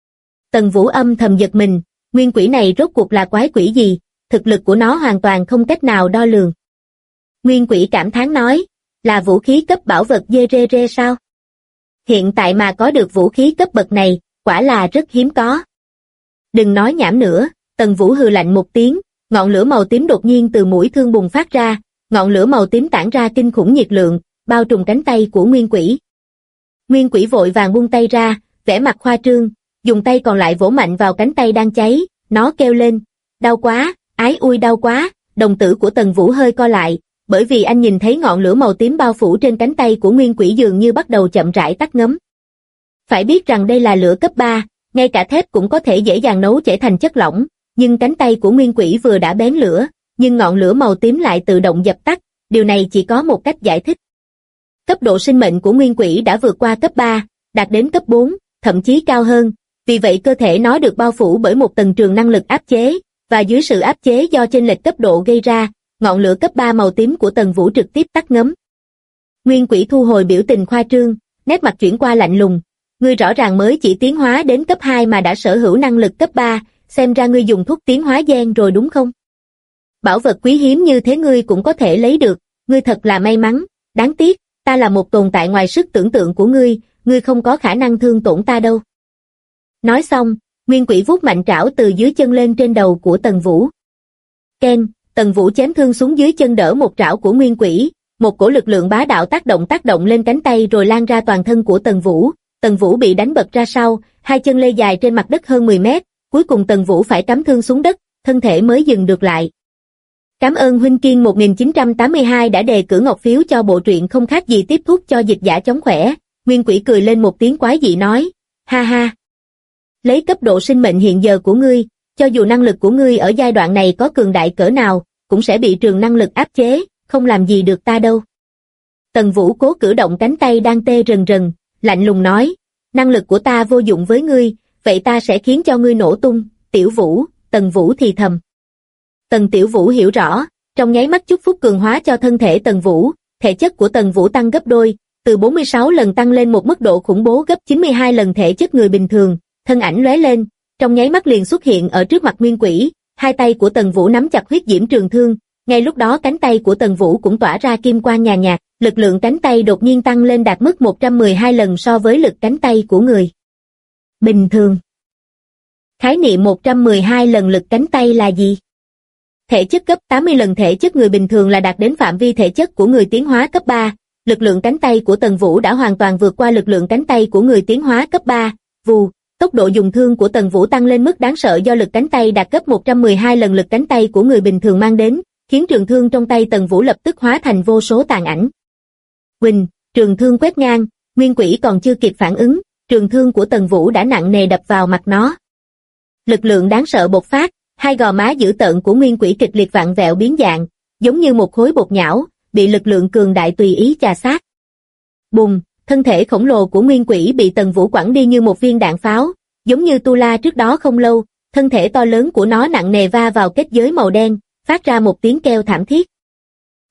Tần Vũ âm thầm giật mình, Nguyên Quỷ này rốt cuộc là quái quỷ gì, thực lực của nó hoàn toàn không cách nào đo lường. Nguyên Quỷ cảm thán nói, là vũ khí cấp bảo vật dê rê rê sao? Hiện tại mà có được vũ khí cấp bậc này, quả là rất hiếm có. Đừng nói nhảm nữa, Tần Vũ hừ lạnh một tiếng, ngọn lửa màu tím đột nhiên từ mũi thương bùng phát ra, ngọn lửa màu tím tản ra kinh khủng nhiệt lượng, bao trùm cánh tay của Nguyên Quỷ. Nguyên Quỷ vội vàng buông tay ra, vẻ mặt khoa trương, dùng tay còn lại vỗ mạnh vào cánh tay đang cháy, nó kêu lên, đau quá, ái ui đau quá, đồng tử của Tần Vũ hơi co lại, bởi vì anh nhìn thấy ngọn lửa màu tím bao phủ trên cánh tay của Nguyên Quỷ dường như bắt đầu chậm rãi tắt ngấm. Phải biết rằng đây là lửa cấp 3, ngay cả thép cũng có thể dễ dàng nấu chảy thành chất lỏng, nhưng cánh tay của Nguyên Quỷ vừa đã bén lửa, nhưng ngọn lửa màu tím lại tự động dập tắt, điều này chỉ có một cách giải thích. Cấp độ sinh mệnh của Nguyên Quỷ đã vượt qua cấp 3, đạt đến cấp 4, thậm chí cao hơn, vì vậy cơ thể nó được bao phủ bởi một tầng trường năng lực áp chế, và dưới sự áp chế do chênh lệch cấp độ gây ra, ngọn lửa cấp 3 màu tím của Tần Vũ trực tiếp tắt ngấm. Nguyên Quỷ thu hồi biểu tình khoa trương, nét mặt chuyển qua lạnh lùng, ngươi rõ ràng mới chỉ tiến hóa đến cấp 2 mà đã sở hữu năng lực cấp 3, xem ra ngươi dùng thuốc tiến hóa gen rồi đúng không? Bảo vật quý hiếm như thế ngươi cũng có thể lấy được, ngươi thật là may mắn, đáng tiếc, ta là một tồn tại ngoài sức tưởng tượng của ngươi không có khả năng thương tổn ta đâu. Nói xong, Nguyên Quỷ vuốt mạnh trảo từ dưới chân lên trên đầu của Tần Vũ. Ken, Tần Vũ chém thương xuống dưới chân đỡ một trảo của Nguyên Quỷ, một cổ lực lượng bá đạo tác động lên cánh tay rồi lan ra toàn thân của Tần Vũ. Tần Vũ bị đánh bật ra sau, hai chân lê dài trên mặt đất hơn 10 mét, cuối cùng Tần Vũ phải cắm thương xuống đất, thân thể mới dừng được lại. Cảm ơn huynh Kiên 1982 đã đề cử ngọc phiếu cho bộ truyện không khác gì tiếp thuốc cho dịch giả chống khỏe. Nguyên Quỷ cười lên một tiếng quái dị nói, ha ha. Lấy cấp độ sinh mệnh hiện giờ của ngươi, cho dù năng lực của ngươi ở giai đoạn này có cường đại cỡ nào, cũng sẽ bị trường năng lực áp chế, không làm gì được ta đâu. Tần Vũ cố cử động cánh tay đang tê rần rần, lạnh lùng nói, năng lực của ta vô dụng với ngươi, vậy ta sẽ khiến cho ngươi nổ tung, Tiểu Vũ, Tần Vũ thì thầm. Tần Tiểu Vũ hiểu rõ, trong nháy mắt chúc phúc cường hóa cho thân thể Tần Vũ, thể chất của Tần Vũ tăng gấp đôi, từ 46 lần tăng lên một mức độ khủng bố gấp 92 lần thể chất người bình thường, thân ảnh lóe lên, trong nháy mắt liền xuất hiện ở trước mặt Nguyên Quỷ, hai tay của Tần Vũ nắm chặt huyết diễm trường thương, ngay lúc đó cánh tay của Tần Vũ cũng tỏa ra kim quang nhàn nhạt, lực lượng cánh tay đột nhiên tăng lên đạt mức 112 lần so với lực cánh tay của người bình thường. Khái niệm 112 lần lực cánh tay là gì? Thể chất cấp 80 lần thể chất người bình thường là đạt đến phạm vi thể chất của người tiến hóa cấp 3, lực lượng cánh tay của Tần Vũ đã hoàn toàn vượt qua lực lượng cánh tay của người tiến hóa cấp 3, vù, tốc độ dùng thương của Tần Vũ tăng lên mức đáng sợ do lực cánh tay đạt gấp 112 lần lực cánh tay của người bình thường mang đến, khiến trường thương trong tay Tần Vũ lập tức hóa thành vô số tàn ảnh. Quỳnh, trường thương quét ngang, Nguyên Quỷ còn chưa kịp phản ứng, trường thương của Tần Vũ đã nặng nề đập vào mặt nó. Lực lượng đáng sợ bộc phát, hai gò má dữ tợn của Nguyên Quỷ kịch liệt vặn vẹo biến dạng, giống như một khối bột nhão, bị lực lượng cường đại tùy ý chà sát. Bùng, thân thể khổng lồ của Nguyên Quỷ bị Tần Vũ quẳng đi như một viên đạn pháo, giống như Tu La trước đó không lâu, thân thể to lớn của nó nặng nề va vào kết giới màu đen, phát ra một tiếng kêu thảm thiết.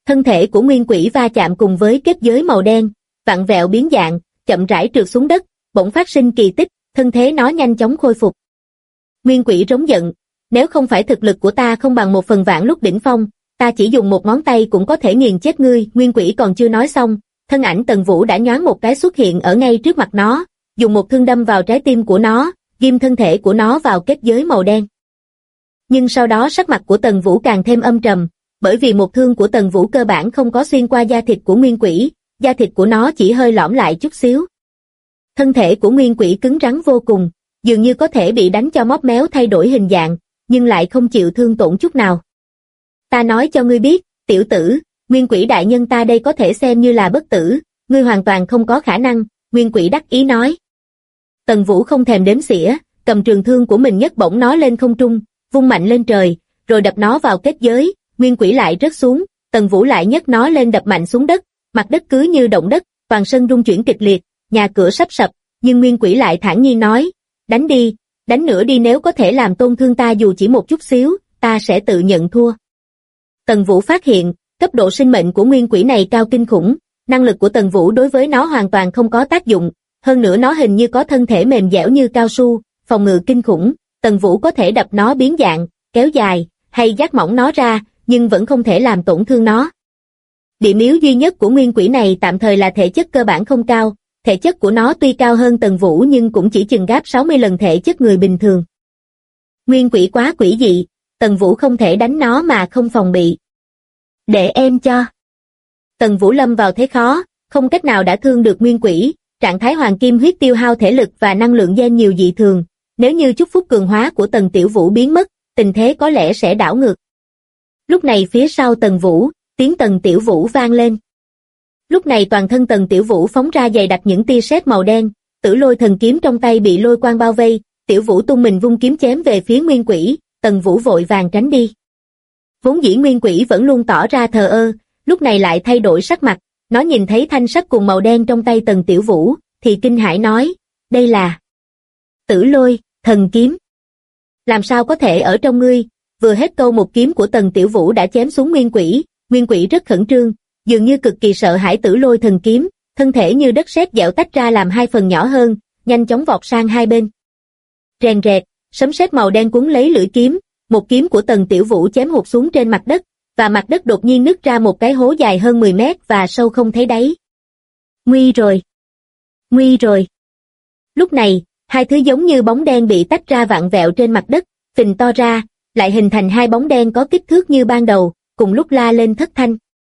Thân thể của nguyên quỷ va chạm cùng với kết giới màu đen, vặn vẹo biến dạng, chậm rãi trượt xuống đất, bỗng phát sinh kỳ tích, thân thế nó nhanh chóng khôi phục. Nguyên quỷ rống giận, nếu không phải thực lực của ta không bằng 1/1000 lúc đỉnh phong, ta chỉ dùng một ngón tay cũng có thể nghiền chết ngươi. Nguyên quỷ còn chưa nói xong, thân ảnh Tần Vũ đã nhoáng một cái xuất hiện ở ngay trước mặt nó, dùng một thương đâm vào trái tim của nó, ghim thân thể của nó vào kết giới màu đen. Nhưng sau đó sắc mặt của Tần Vũ càng thêm âm trầm, bởi vì một thương của Tần Vũ cơ bản không có xuyên qua da thịt của nguyên quỷ, da thịt của nó chỉ hơi lõm lại chút xíu. Thân thể của nguyên quỷ cứng rắn vô cùng, dường như có thể bị đánh cho móp méo thay đổi hình dạng, nhưng lại không chịu thương tổn chút nào. Ta nói cho ngươi biết, tiểu tử, nguyên quỷ đại nhân ta đây có thể xem như là bất tử, ngươi hoàn toàn không có khả năng, nguyên quỷ đắc ý nói. Tần Vũ không thèm đếm xỉa, cầm trường thương của mình nhấc bổng nó lên không trung, vung mạnh lên trời, rồi đập nó vào kết giới, nguyên quỷ lại rớt xuống, Tần Vũ lại nhấc nó lên đập mạnh xuống đất, mặt đất cứ như động đất, toàn sân rung chuyển kịch liệt, nhà cửa sắp sập, nhưng nguyên quỷ lại thản nhiên nói, đánh đi, đánh nữa đi, nếu có thể làm tổn thương ta dù chỉ một chút xíu, ta sẽ tự nhận thua. Tần Vũ phát hiện, cấp độ sinh mệnh của nguyên quỷ này cao kinh khủng, năng lực của Tần Vũ đối với nó hoàn toàn không có tác dụng, hơn nữa nó hình như có thân thể mềm dẻo như cao su, phòng ngự kinh khủng, Tần Vũ có thể đập nó biến dạng, kéo dài, hay giác mỏng nó ra, nhưng vẫn không thể làm tổn thương nó. Điểm yếu duy nhất của nguyên quỷ này tạm thời là thể chất cơ bản không cao, thể chất của nó tuy cao hơn Tần Vũ nhưng cũng chỉ chừng gấp 60 lần thể chất người bình thường. Nguyên quỷ quá quỷ dị, Tần Vũ không thể đánh nó mà không phòng bị. Để em cho. Tần Vũ lâm vào thế khó, không cách nào đả thương được nguyên quỷ, trạng thái hoàng kim huyết tiêu hao thể lực và năng lượng gen nhiều dị thường, nếu như chúc phúc cường hóa của Tần Tiểu Vũ biến mất, tình thế có lẽ sẽ đảo ngược. Lúc này phía sau Tần Vũ, tiếng Tần Tiểu Vũ vang lên. Lúc này toàn thân Tần Tiểu Vũ phóng ra dày đặc những tia sét màu đen, Tử Lôi thần kiếm trong tay bị lôi quang bao vây, Tiểu Vũ tung mình vung kiếm chém về phía nguyên quỷ, Tần Vũ vội vàng tránh đi. Vốn dĩ nguyên quỷ vẫn luôn tỏ ra thờ ơ, lúc này lại thay đổi sắc mặt, nó nhìn thấy thanh sắc cùng màu đen trong tay Tần Tiểu Vũ, thì kinh hãi nói, đây là Tử Lôi thần kiếm. Làm sao có thể ở trong ngươi? Vừa hết câu một kiếm của Tần Tiểu Vũ đã chém xuống nguyên quỷ rất khẩn trương, dường như cực kỳ sợ hãi Tử Lôi thần kiếm, thân thể như đất sét dẻo tách ra làm hai phần nhỏ hơn, nhanh chóng vọt sang hai bên. Rèn rẹt, sấm sét màu đen cuốn lấy lưỡi kiếm, một kiếm của Tần Tiểu Vũ chém hụt xuống trên mặt đất, và mặt đất đột nhiên nứt ra một cái hố dài hơn 10 mét và sâu không thấy đáy. Nguy rồi! Nguy rồi! Lúc này, hai thứ giống như bóng đen bị tách ra vặn vẹo trên mặt đất, phình to ra, lại hình thành hai bóng đen có kích thước như ban đầu, cùng lúc la lên thất thanh.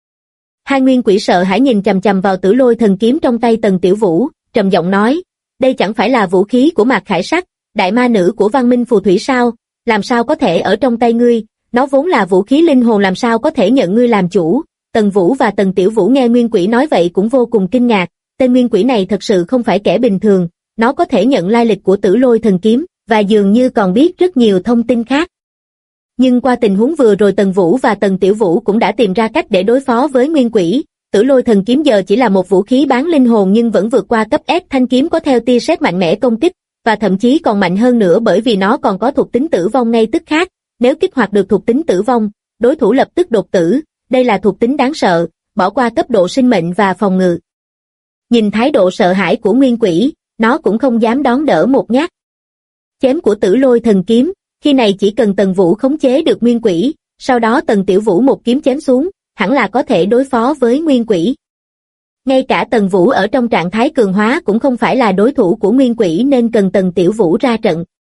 Hai nguyên quỷ sợ hãi nhìn chằm chằm vào Tử Lôi thần kiếm trong tay Tần Tiểu Vũ, trầm giọng nói, đây chẳng phải là vũ khí của Mạc Khải Sắc, đại ma nữ của văn minh phù thủy sao, làm sao có thể ở trong tay ngươi, nó vốn là vũ khí linh hồn, làm sao có thể nhận ngươi làm chủ. Tần Vũ và Tần Tiểu Vũ nghe nguyên quỷ nói vậy cũng vô cùng kinh ngạc, tên nguyên quỷ này thật sự không phải kẻ bình thường, nó có thể nhận lai lịch của Tử Lôi thần kiếm, và dường như còn biết rất nhiều thông tin khác. Nhưng qua tình huống vừa rồi Tần Vũ và Tần Tiểu Vũ cũng đã tìm ra cách để đối phó với nguyên quỷ. Tử Lôi thần kiếm giờ chỉ là một vũ khí bán linh hồn nhưng vẫn vượt qua cấp S, thanh kiếm có theo tia sét mạnh mẽ công kích, và thậm chí còn mạnh hơn nữa bởi vì nó còn có thuộc tính tử vong ngay tức khác. Nếu kích hoạt được thuộc tính tử vong, đối thủ lập tức đột tử, đây là thuộc tính đáng sợ, bỏ qua cấp độ sinh mệnh và phòng ngự. Nhìn thái độ sợ hãi của nguyên quỷ, nó cũng không dám đón đỡ một nhát. Chém của Tử Lôi thần kiếm, khi này chỉ cần Tần Vũ khống chế được nguyên quỷ, sau đó Tần Tiểu Vũ một kiếm chém xuống, hẳn là có thể đối phó với nguyên quỷ. Ngay cả Tần Vũ ở trong trạng thái cường hóa cũng không phải là đối thủ của nguyên quỷ nên cần Tần Tiểu Vũ ra trận.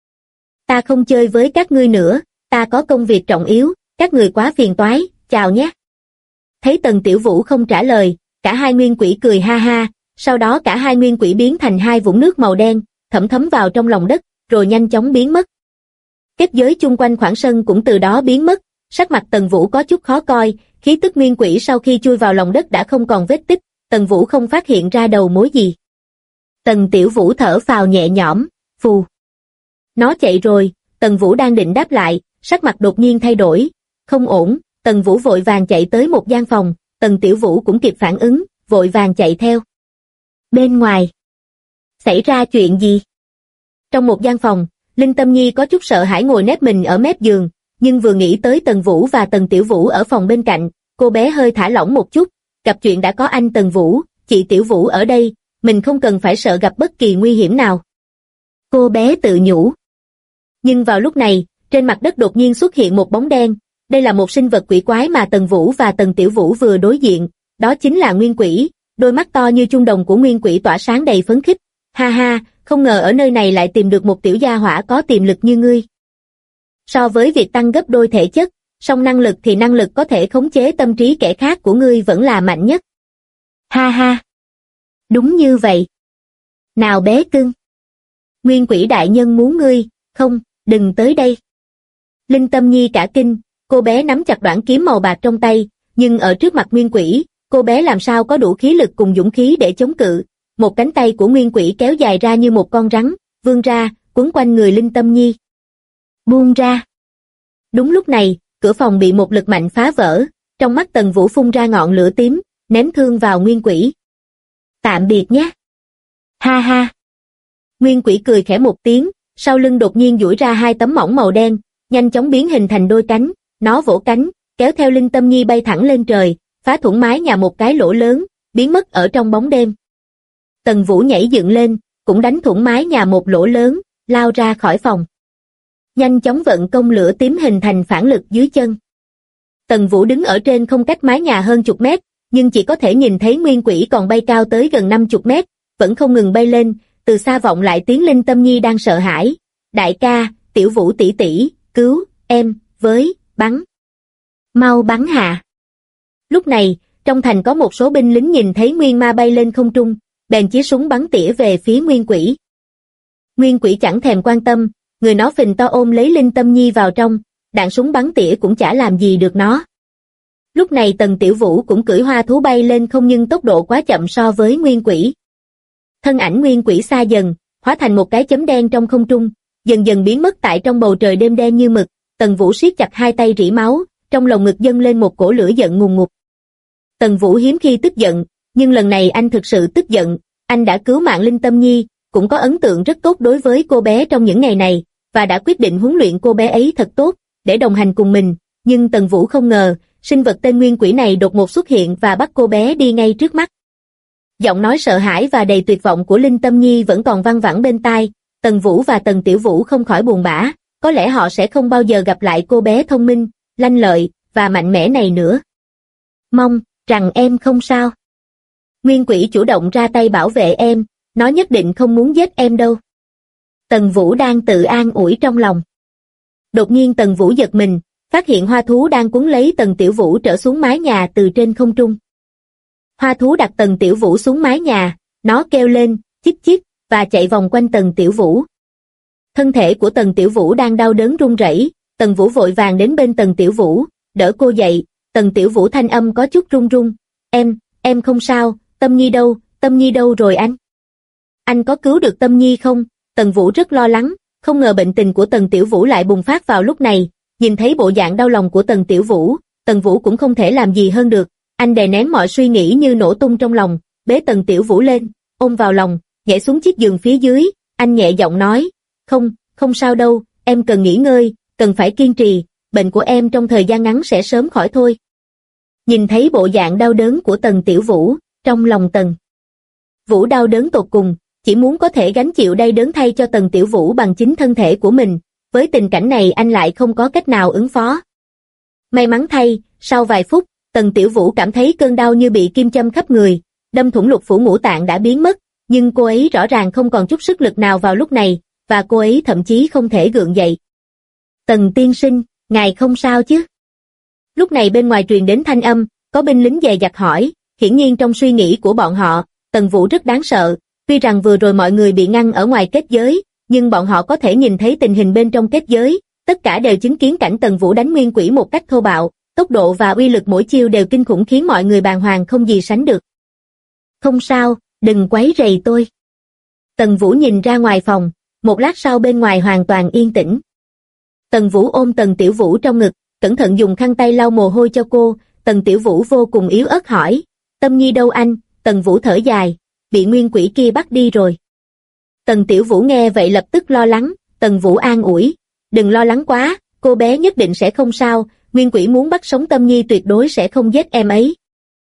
Ta không chơi với các ngươi nữa, ta có công việc trọng yếu, các người quá phiền toái, chào nhé. Thấy Tần Tiểu Vũ không trả lời, cả hai nguyên quỷ cười ha ha, sau đó cả hai nguyên quỷ biến thành hai vũng nước màu đen, thẩm thấm vào trong lòng đất, rồi nhanh chóng biến mất. Kết giới chung quanh khoảng sân cũng từ đó biến mất, sắc mặt Tần Vũ có chút khó coi, khí tức nguyên quỷ sau khi chui vào lòng đất đã không còn vết tích, Tần Vũ không phát hiện ra đầu mối gì. Tần Tiểu Vũ thở phào nhẹ nhõm, phù. Nó chạy rồi, Tần Vũ đang định đáp lại, sắc mặt đột nhiên thay đổi, không ổn, Tần Vũ vội vàng chạy tới một gian phòng, Tần Tiểu Vũ cũng kịp phản ứng, vội vàng chạy theo. Bên ngoài, xảy ra chuyện gì? Trong một gian phòng, Linh Tâm Nhi có chút sợ hãi ngồi nép mình ở mép giường, nhưng vừa nghĩ tới Tần Vũ và Tần Tiểu Vũ ở phòng bên cạnh, cô bé hơi thả lỏng một chút, gặp chuyện đã có anh Tần Vũ, chị Tiểu Vũ ở đây, mình không cần phải sợ gặp bất kỳ nguy hiểm nào. Cô bé tự nhủ. Nhưng vào lúc này, trên mặt đất đột nhiên xuất hiện một bóng đen, đây là một sinh vật quỷ quái mà Tần Vũ và Tần Tiểu Vũ vừa đối diện, đó chính là Nguyên Quỷ, đôi mắt to như chuông đồng của Nguyên Quỷ tỏa sáng đầy phấn khích. Ha ha, không ngờ ở nơi này lại tìm được một tiểu gia hỏa có tiềm lực như ngươi. So với việc tăng gấp đôi thể chất, song năng lực thì năng lực có thể khống chế tâm trí kẻ khác của ngươi vẫn là mạnh nhất. Ha ha. Đúng như vậy. Nào bé cưng. Nguyên Quỷ đại nhân muốn ngươi, không, đừng tới đây. Linh Tâm Nhi cả kinh, cô bé nắm chặt đoạn kiếm màu bạc trong tay, nhưng ở trước mặt Nguyên Quỷ, cô bé làm sao có đủ khí lực cùng dũng khí để chống cự. Một cánh tay của Nguyên Quỷ kéo dài ra như một con rắn, vươn ra, quấn quanh người Linh Tâm Nhi. Buông ra. Đúng lúc này, cửa phòng bị một lực mạnh phá vỡ, trong mắt Tần Vũ phun ra ngọn lửa tím, ném thương vào Nguyên Quỷ. Tạm biệt nhé. Ha ha. Nguyên Quỷ cười khẽ một tiếng, sau lưng đột nhiên duỗi ra hai tấm mỏng màu đen, nhanh chóng biến hình thành đôi cánh, nó vỗ cánh, kéo theo Linh Tâm Nhi bay thẳng lên trời, phá thủng mái nhà một cái lỗ lớn, biến mất ở trong bóng đêm. Tần Vũ nhảy dựng lên, cũng đánh thủng mái nhà một lỗ lớn, lao ra khỏi phòng. Nhanh chóng vận công lửa tím hình thành phản lực dưới chân. Tần Vũ đứng ở trên không cách mái nhà hơn chục mét, nhưng chỉ có thể nhìn thấy Nguyên Quỷ còn bay cao tới gần 50 mét, vẫn không ngừng bay lên, từ xa vọng lại tiếng Linh Tâm Nhi đang sợ hãi. Đại ca, Tiểu Vũ tỷ tỷ, cứu, em, với, bắn. Mau bắn hạ. Lúc này, trong thành có một số binh lính nhìn thấy Nguyên Ma bay lên không trung, bèn chí súng bắn tỉa về phía Nguyên Quỷ. Nguyên Quỷ chẳng thèm quan tâm, người nó phình to ôm lấy Linh Tâm Nhi vào trong, đạn súng bắn tỉa cũng chả làm gì được nó. Lúc này Tần Tiểu Vũ cũng cưỡi hoa thú bay lên không nhưng tốc độ quá chậm so với Nguyên Quỷ. Thân ảnh Nguyên Quỷ xa dần, hóa thành một cái chấm đen trong không trung, dần dần biến mất tại trong bầu trời đêm đen như mực. Tần Vũ siết chặt hai tay rỉ máu, trong lồng ngực dâng lên một cổ lửa giận ngùn ngụt. Tần Vũ hiếm khi tức giận, nhưng lần này anh thực sự tức giận, anh đã cứu mạng Linh Tâm Nhi, cũng có ấn tượng rất tốt đối với cô bé trong những ngày này, và đã quyết định huấn luyện cô bé ấy thật tốt, để đồng hành cùng mình, nhưng Tần Vũ không ngờ, sinh vật tên Nguyên Quỷ này đột ngột xuất hiện và bắt cô bé đi ngay trước mắt. Giọng nói sợ hãi và đầy tuyệt vọng của Linh Tâm Nhi vẫn còn văng vẳng bên tai, Tần Vũ và Tần Tiểu Vũ không khỏi buồn bã, có lẽ họ sẽ không bao giờ gặp lại cô bé thông minh, lanh lợi, và mạnh mẽ này nữa. Mong rằng em không sao. Nguyên Quỷ chủ động ra tay bảo vệ em, nó nhất định không muốn giết em đâu. Tần Vũ đang tự an ủi trong lòng. Đột nhiên Tần Vũ giật mình, phát hiện hoa thú đang cuốn lấy Tần Tiểu Vũ trở xuống mái nhà từ trên không trung. Hoa thú đặt Tần Tiểu Vũ xuống mái nhà, nó kêu lên, chích chích, và chạy vòng quanh Tần Tiểu Vũ. Thân thể của Tần Tiểu Vũ đang đau đớn run rẩy, Tần Vũ vội vàng đến bên Tần Tiểu Vũ, đỡ cô dậy. Tần Tiểu Vũ thanh âm có chút run run, em không sao, Tâm Nhi đâu rồi anh? Anh có cứu được Tâm Nhi không? Tần Vũ rất lo lắng, không ngờ bệnh tình của Tần Tiểu Vũ lại bùng phát vào lúc này, nhìn thấy bộ dạng đau lòng của Tần Tiểu Vũ, Tần Vũ cũng không thể làm gì hơn được, anh đè nén mọi suy nghĩ như nổ tung trong lòng, bế Tần Tiểu Vũ lên, ôm vào lòng, nhảy xuống chiếc giường phía dưới, anh nhẹ giọng nói, không sao đâu, em cần nghỉ ngơi, cần phải kiên trì, bệnh của em trong thời gian ngắn sẽ sớm khỏi thôi. Nhìn thấy bộ dạng đau đớn của Tần Tiểu Vũ, trong lòng Tần Vũ đau đớn tột cùng, chỉ muốn có thể gánh chịu đau đớn thay cho Tần Tiểu Vũ bằng chính thân thể của mình, với tình cảnh này anh lại không có cách nào ứng phó. May mắn thay, sau vài phút, Tần Tiểu Vũ cảm thấy cơn đau như bị kim châm khắp người, đâm thủng lục phủ ngũ tạng đã biến mất, nhưng cô ấy rõ ràng không còn chút sức lực nào vào lúc này, và cô ấy thậm chí không thể gượng dậy. Tần tiên sinh, ngài không sao chứ? Lúc này bên ngoài truyền đến thanh âm, có binh lính dè dặt hỏi, hiển nhiên trong suy nghĩ của bọn họ, Tần Vũ rất đáng sợ, tuy rằng vừa rồi mọi người bị ngăn ở ngoài kết giới, nhưng bọn họ có thể nhìn thấy tình hình bên trong kết giới, tất cả đều chứng kiến cảnh Tần Vũ đánh Nguyên Quỷ một cách thô bạo, tốc độ và uy lực mỗi chiêu đều kinh khủng khiến mọi người bàng hoàng không gì sánh được. Không sao, đừng quấy rầy tôi. Tần Vũ nhìn ra ngoài phòng, một lát sau bên ngoài hoàn toàn yên tĩnh. Tần Vũ ôm Tần Tiểu Vũ trong ngực, cẩn thận dùng khăn tay lau mồ hôi cho cô, Tần Tiểu Vũ vô cùng yếu ớt hỏi, Tâm Nhi đâu anh? Tần Vũ thở dài, bị Nguyên Quỷ kia bắt đi rồi. Tần Tiểu Vũ nghe vậy lập tức lo lắng, Tần Vũ an ủi, đừng lo lắng quá, cô bé nhất định sẽ không sao, nguyên quỷ muốn bắt sống Tâm Nhi tuyệt đối sẽ không giết em ấy.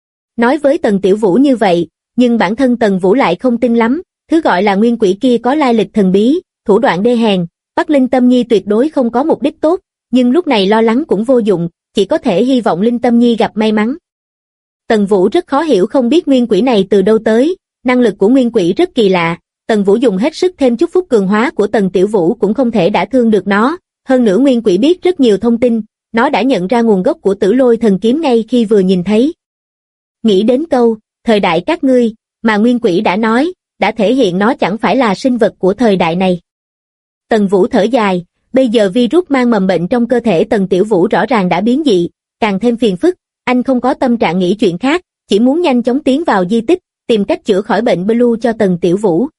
Nói với Tần Tiểu Vũ như vậy, nhưng bản thân Tần Vũ lại không tin lắm, thứ gọi là nguyên quỷ kia có lai lịch thần bí, thủ đoạn đê hèn, bắt Linh Tâm Nhi tuyệt đối không có mục đích tốt, nhưng lúc này lo lắng cũng vô dụng, chỉ có thể hy vọng Linh Tâm Nhi gặp may mắn. Tần Vũ rất khó hiểu không biết nguyên quỷ này từ đâu tới, năng lực của nguyên quỷ rất kỳ lạ, Tần Vũ dùng hết sức thêm chút phúc cường hóa của Tần Tiểu Vũ cũng không thể đả thương được nó, hơn nữa nguyên quỷ biết rất nhiều thông tin, nó đã nhận ra nguồn gốc của Tử Lôi thần kiếm ngay khi vừa nhìn thấy. Nghĩ đến câu, thời đại các ngươi, mà nguyên quỷ đã nói, đã thể hiện nó chẳng phải là sinh vật của thời đại này. Tần Vũ thở dài, bây giờ virus mang mầm bệnh trong cơ thể Tần Tiểu Vũ rõ ràng đã biến dị, càng thêm phiền phức, anh không có tâm trạng nghĩ chuyện khác, chỉ muốn nhanh chóng tiến vào di tích, tìm cách chữa khỏi bệnh Blue cho Tần Tiểu Vũ.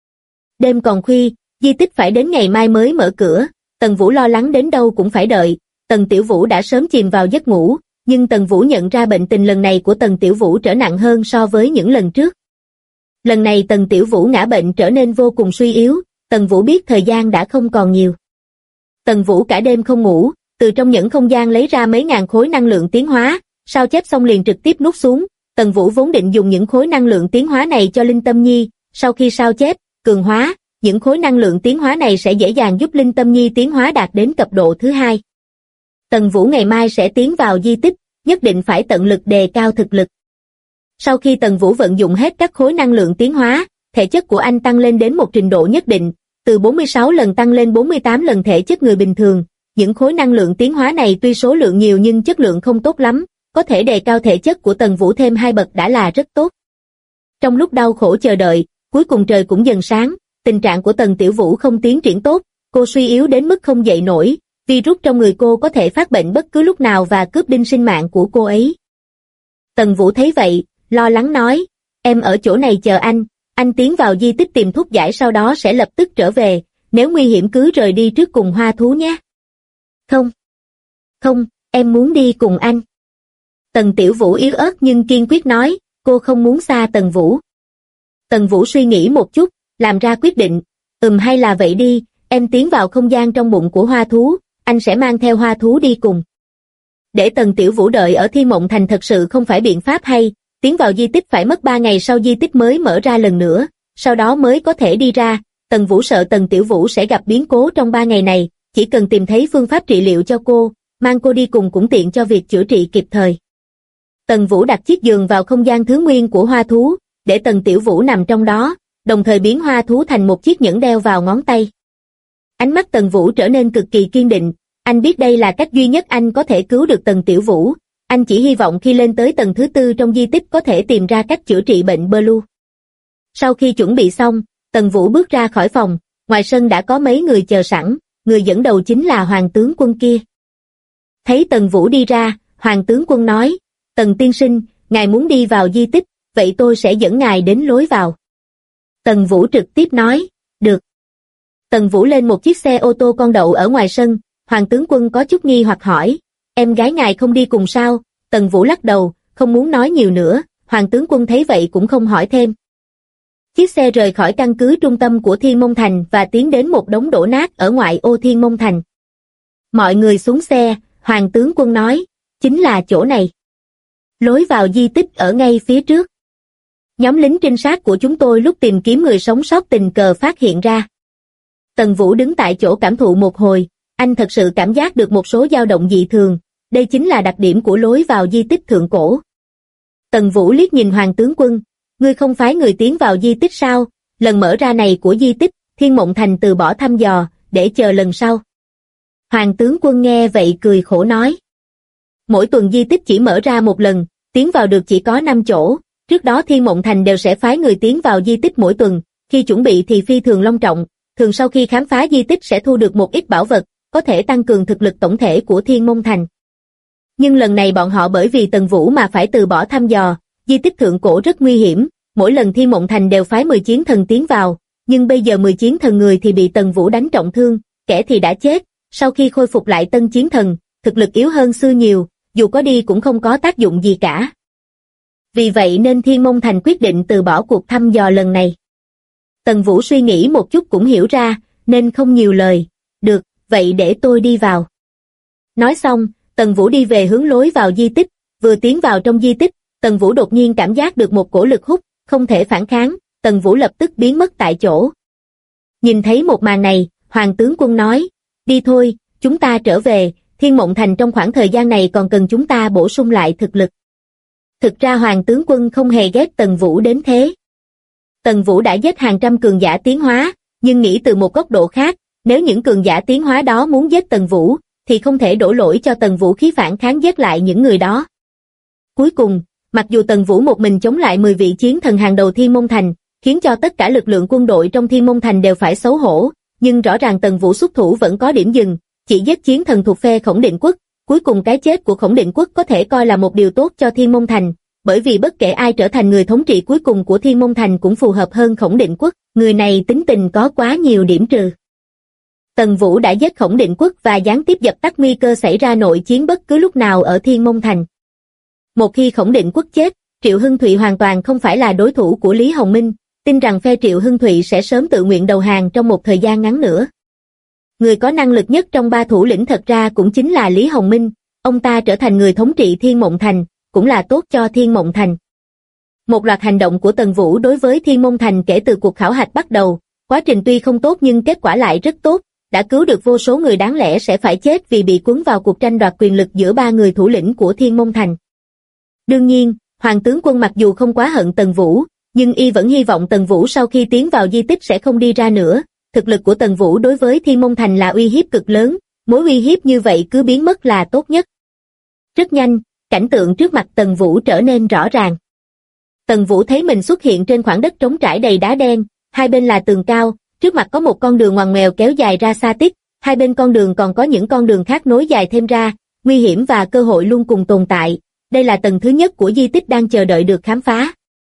Đêm còn khuya, di tích phải đến ngày mai mới mở cửa, Tần Vũ lo lắng đến đâu cũng phải đợi, Tần Tiểu Vũ đã sớm chìm vào giấc ngủ, nhưng Tần Vũ nhận ra bệnh tình lần này của Tần Tiểu Vũ trở nặng hơn so với những lần trước. Lần này Tần Tiểu Vũ ngã bệnh trở nên vô cùng suy yếu, Tần Vũ biết thời gian đã không còn nhiều. Tần Vũ cả đêm không ngủ, từ trong những không gian lấy ra mấy ngàn khối năng lượng tiến hóa, sao chép xong liền trực tiếp nuốt xuống, Tần Vũ vốn định dùng những khối năng lượng tiến hóa này cho Linh Tâm Nhi, sau khi sao chép, cường hóa, những khối năng lượng tiến hóa này sẽ dễ dàng giúp Linh Tâm Nhi tiến hóa đạt đến cấp độ thứ 2. Tần Vũ ngày mai sẽ tiến vào di tích, nhất định phải tận lực đề cao thực lực. Sau khi Tần Vũ vận dụng hết các khối năng lượng tiến hóa, thể chất của anh tăng lên đến một trình độ nhất định, từ 46 lần tăng lên 48 lần thể chất người bình thường. Những khối năng lượng tiến hóa này tuy số lượng nhiều nhưng chất lượng không tốt lắm, có thể đề cao thể chất của Tần Vũ thêm 2 bậc đã là rất tốt. Trong lúc đau khổ chờ đợi, cuối cùng trời cũng dần sáng, tình trạng của Tần Tiểu Vũ không tiến triển tốt, cô suy yếu đến mức không dậy nổi, virus trong người cô có thể phát bệnh bất cứ lúc nào và cướp đi sinh mạng của cô ấy. Tần Vũ thấy vậy, lo lắng nói, em ở chỗ này chờ anh tiến vào di tích tìm thuốc giải sau đó sẽ lập tức trở về, nếu nguy hiểm cứ rời đi trước cùng Hoa Thú nhé. Không, em muốn đi cùng anh. Tần Tiểu Vũ yếu ớt nhưng kiên quyết nói, cô không muốn xa Tần Vũ. Tần Vũ suy nghĩ một chút, làm ra quyết định, hay là vậy đi, em tiến vào không gian trong bụng của Hoa Thú, anh sẽ mang theo Hoa Thú đi cùng. Để Tần Tiểu Vũ đợi ở Thiên Mộng Thành thật sự không phải biện pháp hay, tiến vào di tích phải mất 3 ngày sau di tích mới mở ra lần nữa, sau đó mới có thể đi ra, Tần Vũ sợ Tần Tiểu Vũ sẽ gặp biến cố trong 3 ngày này, chỉ cần tìm thấy phương pháp trị liệu cho cô, mang cô đi cùng cũng tiện cho việc chữa trị kịp thời. Tần Vũ đặt chiếc giường vào không gian thứ nguyên của Hoa Thú, để Tần Tiểu Vũ nằm trong đó, đồng thời biến Hoa Thú thành một chiếc nhẫn đeo vào ngón tay. Ánh mắt Tần Vũ trở nên cực kỳ kiên định, anh biết đây là cách duy nhất anh có thể cứu được Tần Tiểu Vũ, anh chỉ hy vọng khi lên tới tầng thứ 4 trong di tích có thể tìm ra cách chữa trị bệnh Blue. Sau khi chuẩn bị xong, Tần Vũ bước ra khỏi phòng, ngoài sân đã có mấy người chờ sẵn, người dẫn đầu chính là Hoàng tướng quân kia. Thấy Tần Vũ đi ra, Hoàng tướng quân nói, Tần tiên sinh, ngài muốn đi vào di tích, vậy tôi sẽ dẫn ngài đến lối vào. Tần Vũ trực tiếp nói, được. Tần Vũ lên một chiếc xe ô tô con đậu ở ngoài sân, Hoàng tướng quân có chút nghi hoặc hỏi, em gái ngài không đi cùng sao? Tần Vũ lắc đầu, không muốn nói nhiều nữa, Hoàng tướng quân thấy vậy cũng không hỏi thêm. Chiếc xe rời khỏi căn cứ trung tâm của Thiên Mông Thành và tiến đến một đống đổ nát ở ngoại ô Thiên Mông Thành. Mọi người xuống xe, Hoàng tướng quân nói, chính là chỗ này. Lối vào di tích ở ngay phía trước. Nhóm lính trinh sát của chúng tôi lúc tìm kiếm người sống sót tình cờ phát hiện ra. Tần Vũ đứng tại chỗ cảm thụ một hồi, anh thật sự cảm giác được một số dao động dị thường, đây chính là đặc điểm của lối vào di tích thượng cổ. Tần Vũ liếc nhìn Hoàng tướng quân, ngươi không phái người tiến vào di tích sao? Lần mở ra này của di tích, Thiên Mộng Thành từ bỏ thăm dò, để chờ lần sau. Hoàng tướng quân nghe vậy cười khổ nói. Mỗi tuần di tích chỉ mở ra một lần, tiến vào được chỉ có 5 chỗ, trước đó Thiên Mộng Thành đều sẽ phái người tiến vào di tích mỗi tuần, khi chuẩn bị thì phi thường long trọng, thường sau khi khám phá di tích sẽ thu được một ít bảo vật, có thể tăng cường thực lực tổng thể của Thiên Mông Thành. Nhưng lần này bọn họ bởi vì Tần Vũ mà phải từ bỏ thăm dò, di tích thượng cổ rất nguy hiểm, mỗi lần Thiên Mộng Thành đều phái 10 chiến thần tiến vào, nhưng bây giờ 10 chiến thần người thì bị Tần Vũ đánh trọng thương, kẻ thì đã chết, sau khi khôi phục lại tân chiến thần, thực lực yếu hơn xưa nhiều, dù có đi cũng không có tác dụng gì cả. Vì vậy nên Thiên Mông Thành quyết định từ bỏ cuộc thăm dò lần này. Tần Vũ suy nghĩ một chút cũng hiểu ra, nên không nhiều lời, được, vậy để tôi đi vào. Nói xong, Tần Vũ đi về hướng lối vào di tích, vừa tiến vào trong di tích, Tần Vũ đột nhiên cảm giác được một cổ lực hút, không thể phản kháng, Tần Vũ lập tức biến mất tại chỗ. Nhìn thấy một màn này, Hoàng tướng quân nói, đi thôi, chúng ta trở về, Thiên Mộng Thành trong khoảng thời gian này còn cần chúng ta bổ sung lại thực lực. Thực ra Hoàng tướng quân không hề ghét Tần Vũ đến thế. Tần Vũ đã giết hàng trăm cường giả tiến hóa, nhưng nghĩ từ một góc độ khác, nếu những cường giả tiến hóa đó muốn giết Tần Vũ, thì không thể đổ lỗi cho Tần Vũ khí phản kháng giết lại những người đó. Cuối cùng, mặc dù Tần Vũ một mình chống lại 10 vị chiến thần hàng đầu Thiên Môn Thành, khiến cho tất cả lực lượng quân đội trong Thiên Môn Thành đều phải xấu hổ, nhưng rõ ràng Tần Vũ xuất thủ vẫn có điểm dừng, chỉ giết chiến thần thuộc phe Khổng Định Quốc. Cuối cùng cái chết của Khổng Định Quốc có thể coi là một điều tốt cho Thiên Môn Thành, bởi vì bất kể ai trở thành người thống trị cuối cùng của Thiên Môn Thành cũng phù hợp hơn Khổng Định Quốc, người này tính tình có quá nhiều điểm trừ. Tần Vũ đã giết Khổng Định Quốc và gián tiếp dập tắt nguy cơ xảy ra nội chiến bất cứ lúc nào ở Thiên Môn Thành. Một khi Khổng Định Quốc chết, Triệu Hưng Thụy hoàn toàn không phải là đối thủ của Lý Hồng Minh, tin rằng phe Triệu Hưng Thụy sẽ sớm tự nguyện đầu hàng trong một thời gian ngắn nữa. Người có năng lực nhất trong ba thủ lĩnh thật ra cũng chính là Lý Hồng Minh, ông ta trở thành người thống trị Thiên Mộng Thành, cũng là tốt cho Thiên Mộng Thành. Một loạt hành động của Tần Vũ đối với Thiên Môn Thành kể từ cuộc khảo hạch bắt đầu, quá trình tuy không tốt nhưng kết quả lại rất tốt, đã cứu được vô số người đáng lẽ sẽ phải chết vì bị cuốn vào cuộc tranh đoạt quyền lực giữa ba người thủ lĩnh của Thiên Môn Thành. Đương nhiên, Hoàng tướng quân mặc dù không quá hận Tần Vũ, nhưng y vẫn hy vọng Tần Vũ sau khi tiến vào di tích sẽ không đi ra nữa. Thực lực của Tần Vũ đối với Thiên Môn Thành là uy hiếp cực lớn, mối uy hiếp như vậy cứ biến mất là tốt nhất. Rất nhanh, cảnh tượng trước mặt Tần Vũ trở nên rõ ràng. Tần Vũ thấy mình xuất hiện trên khoảng đất trống trải đầy đá đen, hai bên là tường cao, trước mặt có một con đường ngoằn ngoèo kéo dài ra xa tít, hai bên con đường còn có những con đường khác nối dài thêm ra, nguy hiểm và cơ hội luôn cùng tồn tại. Đây là tầng thứ nhất của di tích đang chờ đợi được khám phá.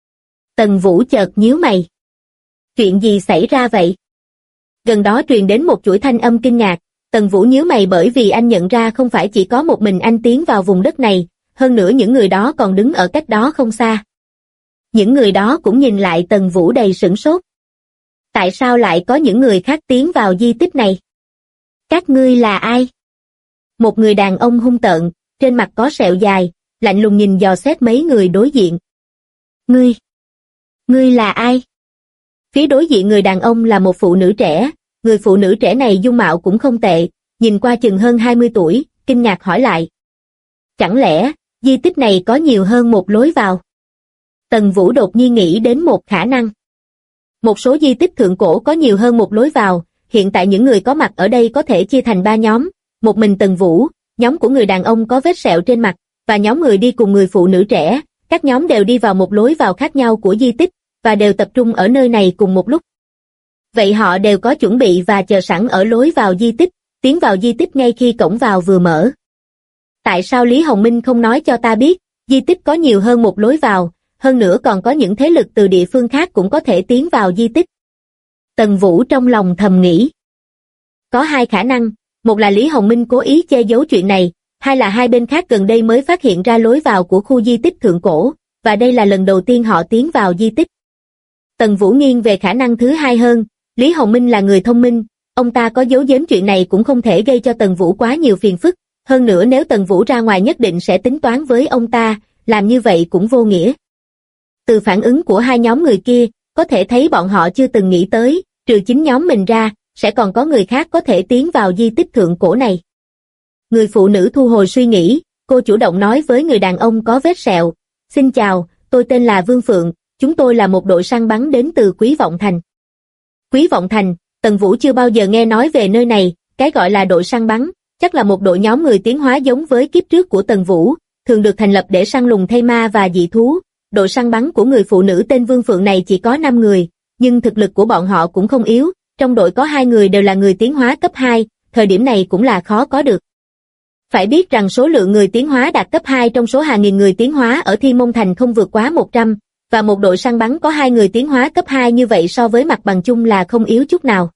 Tần Vũ chợt nhíu mày. Chuyện gì xảy ra vậy? Gần đó truyền đến một chuỗi thanh âm kinh ngạc, Tần Vũ nhíu mày bởi vì anh nhận ra không phải chỉ có một mình anh tiến vào vùng đất này, hơn nữa những người đó còn đứng ở cách đó không xa. Những người đó cũng nhìn lại Tần Vũ đầy sửng sốt. Tại sao lại có những người khác tiến vào di tích này? Các ngươi là ai? Một người đàn ông hung tợn, trên mặt có sẹo dài, lạnh lùng nhìn dò xét mấy người đối diện. Ngươi là ai? Phía đối diện người đàn ông là một phụ nữ trẻ, người phụ nữ trẻ này dung mạo cũng không tệ, nhìn qua chừng hơn 20 tuổi, kinh ngạc hỏi lại. Chẳng lẽ, di tích này có nhiều hơn một lối vào? Tần Vũ đột nhiên nghĩ đến một khả năng. Một số di tích thượng cổ có nhiều hơn một lối vào, hiện tại những người có mặt ở đây có thể chia thành 3 nhóm, một mình Tần Vũ, nhóm của người đàn ông có vết sẹo trên mặt, và nhóm người đi cùng người phụ nữ trẻ, các nhóm đều đi vào một lối vào khác nhau của di tích, và đều tập trung ở nơi này cùng một lúc. Vậy họ đều có chuẩn bị và chờ sẵn ở lối vào di tích, tiến vào di tích ngay khi cổng vào vừa mở. Tại sao Lý Hồng Minh không nói cho ta biết, di tích có nhiều hơn một lối vào, hơn nữa còn có những thế lực từ địa phương khác cũng có thể tiến vào di tích? Tần Vũ trong lòng thầm nghĩ. Có hai khả năng, một là Lý Hồng Minh cố ý che giấu chuyện này, hai là hai bên khác gần đây mới phát hiện ra lối vào của khu di tích thượng cổ, và đây là lần đầu tiên họ tiến vào di tích. Tần Vũ nghiêng về khả năng thứ hai hơn, Lý Hồng Minh là người thông minh, ông ta có giấu giếm chuyện này cũng không thể gây cho Tần Vũ quá nhiều phiền phức, hơn nữa nếu Tần Vũ ra ngoài nhất định sẽ tính toán với ông ta, làm như vậy cũng vô nghĩa. Từ phản ứng của hai nhóm người kia, có thể thấy bọn họ chưa từng nghĩ tới, trừ chính nhóm mình ra, sẽ còn có người khác có thể tiến vào di tích thượng cổ này. Người phụ nữ thu hồi suy nghĩ, cô chủ động nói với người đàn ông có vết sẹo, xin chào, tôi tên là Vương Phượng, chúng tôi là một đội săn bắn đến từ Quý Vọng Thành. Quý Vọng Thành, Tần Vũ chưa bao giờ nghe nói về nơi này, cái gọi là đội săn bắn, chắc là một đội nhóm người tiến hóa giống với kiếp trước của Tần Vũ, thường được thành lập để săn lùng thây ma và dị thú. Đội săn bắn của người phụ nữ tên Vương Phượng này chỉ có 5 người, nhưng thực lực của bọn họ cũng không yếu, trong đội có 2 người đều là người tiến hóa cấp 2, thời điểm này cũng là khó có được. Phải biết rằng số lượng người tiến hóa đạt cấp 2 trong số hàng nghìn người tiến hóa ở Thiên Môn Thành không vượt quá 100, và một đội săn bắn có 2 người tiến hóa cấp 2 như vậy so với mặt bằng chung là không yếu chút nào.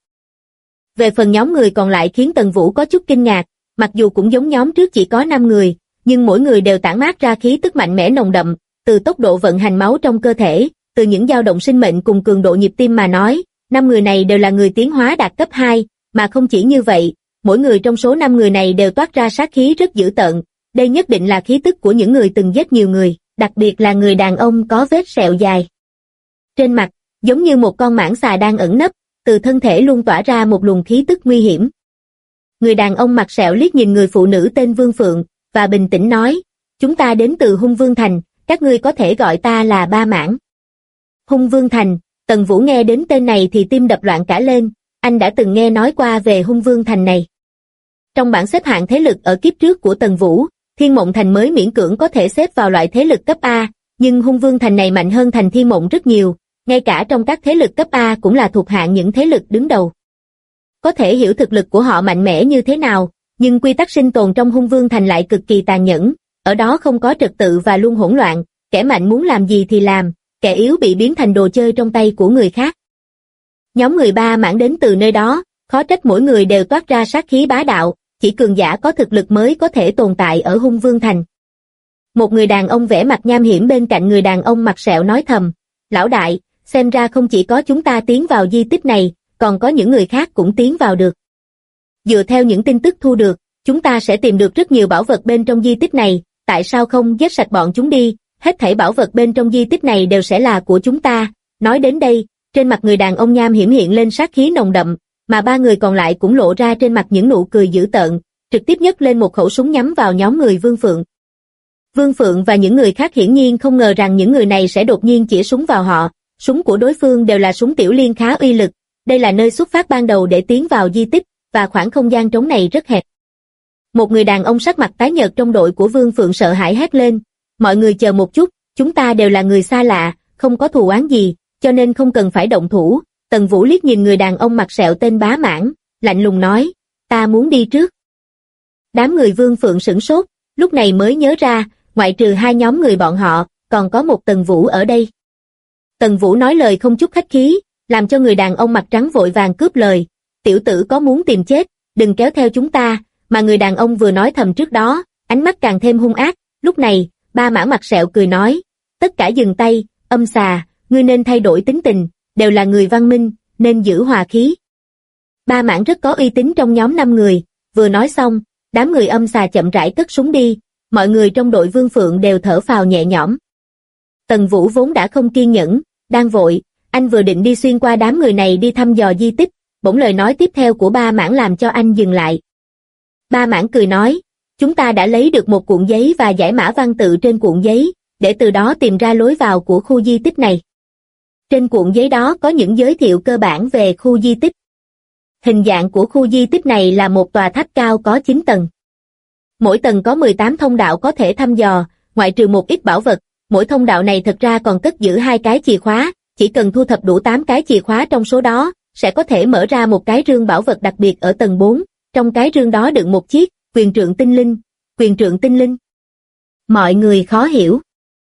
Về phần nhóm người còn lại khiến Tần Vũ có chút kinh ngạc, mặc dù cũng giống nhóm trước chỉ có 5 người, nhưng mỗi người đều tản mát ra khí tức mạnh mẽ nồng đậm, từ tốc độ vận hành máu trong cơ thể, từ những dao động sinh mệnh cùng cường độ nhịp tim mà nói, 5 người này đều là người tiến hóa đạt cấp 2, mà không chỉ như vậy, mỗi người trong số 5 người này đều toát ra sát khí rất dữ tợn, đây nhất định là khí tức của những người từng giết nhiều người, đặc biệt là người đàn ông có vết sẹo dài trên mặt, giống như một con mãng xà đang ẩn nấp, từ thân thể luôn tỏa ra một luồng khí tức nguy hiểm. Người đàn ông mặt sẹo liếc nhìn người phụ nữ tên Vương Phượng, và bình tĩnh nói, chúng ta đến từ Hung Vương Thành, các ngươi có thể gọi ta là Ba Mãng. Hung Vương Thành, Tần Vũ nghe đến tên này thì tim đập loạn cả lên, anh đã từng nghe nói qua về Hung Vương Thành này. Trong bảng xếp hạng thế lực ở kiếp trước của Tần Vũ, Thiên Mộng Thành mới miễn cưỡng có thể xếp vào loại thế lực cấp A, nhưng Hung Vương Thành này mạnh hơn thành Thiên Mộng rất nhiều, ngay cả trong các thế lực cấp A cũng là thuộc hạng những thế lực đứng đầu. Có thể hiểu thực lực của họ mạnh mẽ như thế nào, nhưng quy tắc sinh tồn trong Hung Vương Thành lại cực kỳ tàn nhẫn, ở đó không có trật tự và luôn hỗn loạn, kẻ mạnh muốn làm gì thì làm, kẻ yếu bị biến thành đồ chơi trong tay của người khác. Nhóm người Ba Mãng đến từ nơi đó, khó trách mỗi người đều toát ra sát khí bá đạo, chỉ cường giả có thực lực mới có thể tồn tại ở Hung Vương Thành. Một người đàn ông vẻ mặt nham hiểm bên cạnh người đàn ông mặt sẹo nói thầm, lão đại, xem ra không chỉ có chúng ta tiến vào di tích này, còn có những người khác cũng tiến vào được. Dựa theo những tin tức thu được, chúng ta sẽ tìm được rất nhiều bảo vật bên trong di tích này, tại sao không giết sạch bọn chúng đi, hết thảy bảo vật bên trong di tích này đều sẽ là của chúng ta. Nói đến đây, trên mặt người đàn ông nham hiểm hiện lên sát khí nồng đậm, mà ba người còn lại cũng lộ ra trên mặt những nụ cười dữ tợn, trực tiếp nhấc lên một khẩu súng nhắm vào nhóm người Vương Phượng. Vương Phượng và những người khác hiển nhiên không ngờ rằng những người này sẽ đột nhiên chĩa súng vào họ, súng của đối phương đều là súng tiểu liên khá uy lực, đây là nơi xuất phát ban đầu để tiến vào di tích, và khoảng không gian trống này rất hẹp. Một người đàn ông sắc mặt tái nhợt trong đội của Vương Phượng sợ hãi hét lên, mọi người chờ một chút, chúng ta đều là người xa lạ, không có thù oán gì, cho nên không cần phải động thủ. Tần Vũ liếc nhìn người đàn ông mặt sẹo tên Bá Mãng, lạnh lùng nói, ta muốn đi trước. Đám người Vương Phượng sửng sốt, lúc này mới nhớ ra, ngoại trừ hai nhóm người bọn họ, còn có một Tần Vũ ở đây. Tần Vũ nói lời không chút khách khí, làm cho người đàn ông mặt trắng vội vàng cướp lời, tiểu tử có muốn tìm chết, đừng kéo theo chúng ta, mà người đàn ông vừa nói thầm trước đó, ánh mắt càng thêm hung ác, lúc này, Ba Mãng mặt sẹo cười nói, tất cả dừng tay, âm xà, ngươi nên thay đổi tính tình, đều là người văn minh, nên giữ hòa khí. Ba Mãng rất có uy tín trong nhóm 5 người, vừa nói xong, đám người âm xà chậm rãi cất súng đi, mọi người trong đội Vương Phượng đều thở phào nhẹ nhõm. Tần Vũ vốn đã không kiên nhẫn, đang vội, anh vừa định đi xuyên qua đám người này đi thăm dò di tích, bỗng lời nói tiếp theo của Ba Mãng làm cho anh dừng lại. Ba Mãng cười nói, chúng ta đã lấy được một cuộn giấy và giải mã văn tự trên cuộn giấy, để từ đó tìm ra lối vào của khu di tích này. Trên cuộn giấy đó có những giới thiệu cơ bản về khu di tích. Hình dạng của khu di tích này là một tòa tháp cao có 9 tầng. Mỗi tầng có 18 thông đạo có thể thăm dò, ngoại trừ một ít bảo vật, mỗi thông đạo này thật ra còn cất giữ 2 cái chìa khóa, chỉ cần thu thập đủ 8 cái chìa khóa trong số đó, sẽ có thể mở ra một cái rương bảo vật đặc biệt ở tầng 4, trong cái rương đó đựng một chiếc quyền trượng tinh linh. Quyền trượng tinh linh. Mọi người khó hiểu.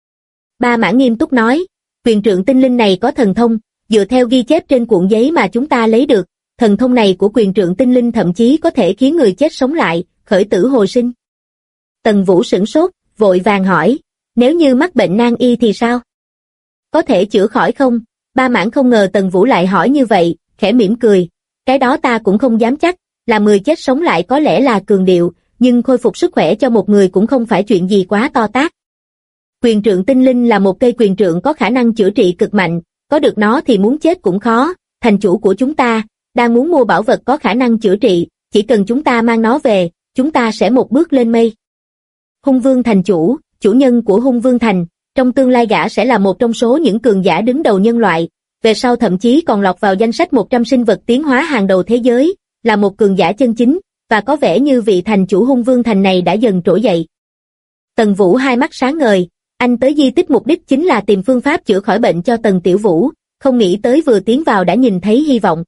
Ba Mãng nghiêm túc nói, quyền trượng tinh linh này có thần thông, dựa theo ghi chép trên cuộn giấy mà chúng ta lấy được, thần thông này của quyền trượng tinh linh thậm chí có thể khiến người chết sống lại, khởi tử hồi sinh. Tần Vũ sửng sốt, vội vàng hỏi, nếu như mắc bệnh nan y thì sao? Có thể chữa khỏi không? Ba Mãng không ngờ Tần Vũ lại hỏi như vậy, khẽ mỉm cười, cái đó ta cũng không dám chắc, là người chết sống lại có lẽ là cường điệu, nhưng khôi phục sức khỏe cho một người cũng không phải chuyện gì quá to tát. Quyền trượng tinh linh là một cây quyền trượng có khả năng chữa trị cực mạnh, có được nó thì muốn chết cũng khó, thành chủ của chúng ta, đang muốn mua bảo vật có khả năng chữa trị, chỉ cần chúng ta mang nó về, chúng ta sẽ một bước lên mây. Hung Vương Thành chủ, chủ nhân của Hung Vương Thành, trong tương lai gã sẽ là một trong số những cường giả đứng đầu nhân loại, về sau thậm chí còn lọt vào danh sách 100 sinh vật tiến hóa hàng đầu thế giới, là một cường giả chân chính, và có vẻ như vị thành chủ Hung Vương Thành này đã dần trỗi dậy. Tần Vũ hai mắt sáng ngời, anh tới di tích mục đích chính là tìm phương pháp chữa khỏi bệnh cho Tần Tiểu Vũ, không nghĩ tới vừa tiến vào đã nhìn thấy hy vọng.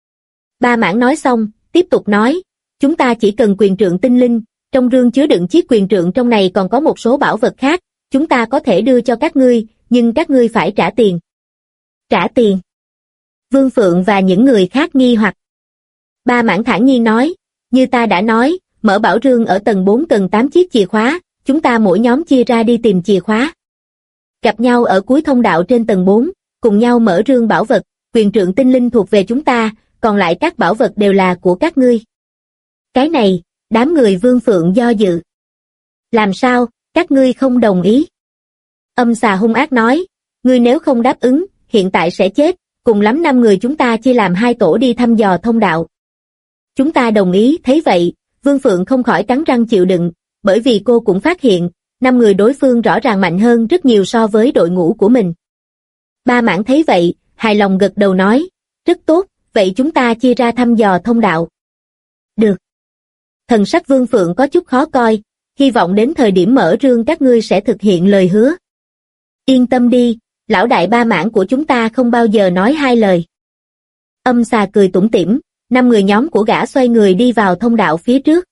Ba Mãng nói xong, tiếp tục nói, chúng ta chỉ cần quyền trượng tinh linh, trong rương chứa đựng chiếc quyền trượng trong này còn có một số bảo vật khác, chúng ta có thể đưa cho các ngươi, nhưng các ngươi phải trả tiền. Trả tiền? Vương Phượng và những người khác nghi hoặc. Ba Mãng thản nhiên nói, như ta đã nói, mở bảo rương ở tầng 4 cần 8 chiếc chìa khóa, chúng ta mỗi nhóm chia ra đi tìm chìa khóa. Gặp nhau ở cuối thông đạo trên tầng 4, cùng nhau mở rương bảo vật, quyền trượng tinh linh thuộc về chúng ta, còn lại các bảo vật đều là của các ngươi. Cái này, đám người Vương Phượng do dự. Làm sao, các ngươi không đồng ý? Âm xà hung ác nói, ngươi nếu không đáp ứng, hiện tại sẽ chết, cùng lắm 5 người chúng ta chia làm 2 tổ đi thăm dò thông đạo. Chúng ta đồng ý, thấy vậy, Vương Phượng không khỏi cắn răng chịu đựng, bởi vì cô cũng phát hiện, 5 người đối phương rõ ràng mạnh hơn rất nhiều so với đội ngũ của mình. Ba Mãng thấy vậy, hài lòng gật đầu nói, rất tốt, vậy chúng ta chia ra thăm dò thông đạo. Được. Thần sắc Vương Phượng có chút khó coi, hy vọng đến thời điểm mở rương các ngươi sẽ thực hiện lời hứa. Yên tâm đi, lão đại Ba Mãng của chúng ta không bao giờ nói hai lời. Âm xà cười tủm tỉm, 5 người nhóm của gã xoay người đi vào thông đạo phía trước.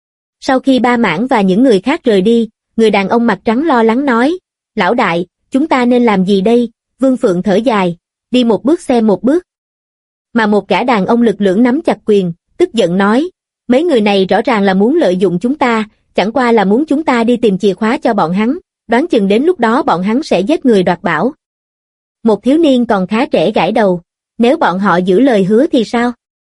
Sau khi Ba Mãng và những người khác rời đi, người đàn ông mặt trắng lo lắng nói, lão đại, chúng ta nên làm gì đây? Vương Phượng thở dài, đi một bước xem một bước. Mà một gã đàn ông lực lưỡng nắm chặt quyền, tức giận nói, mấy người này rõ ràng là muốn lợi dụng chúng ta, chẳng qua là muốn chúng ta đi tìm chìa khóa cho bọn hắn, đoán chừng đến lúc đó bọn hắn sẽ giết người đoạt bảo. Một thiếu niên còn khá trẻ gãi đầu, nếu bọn họ giữ lời hứa thì sao?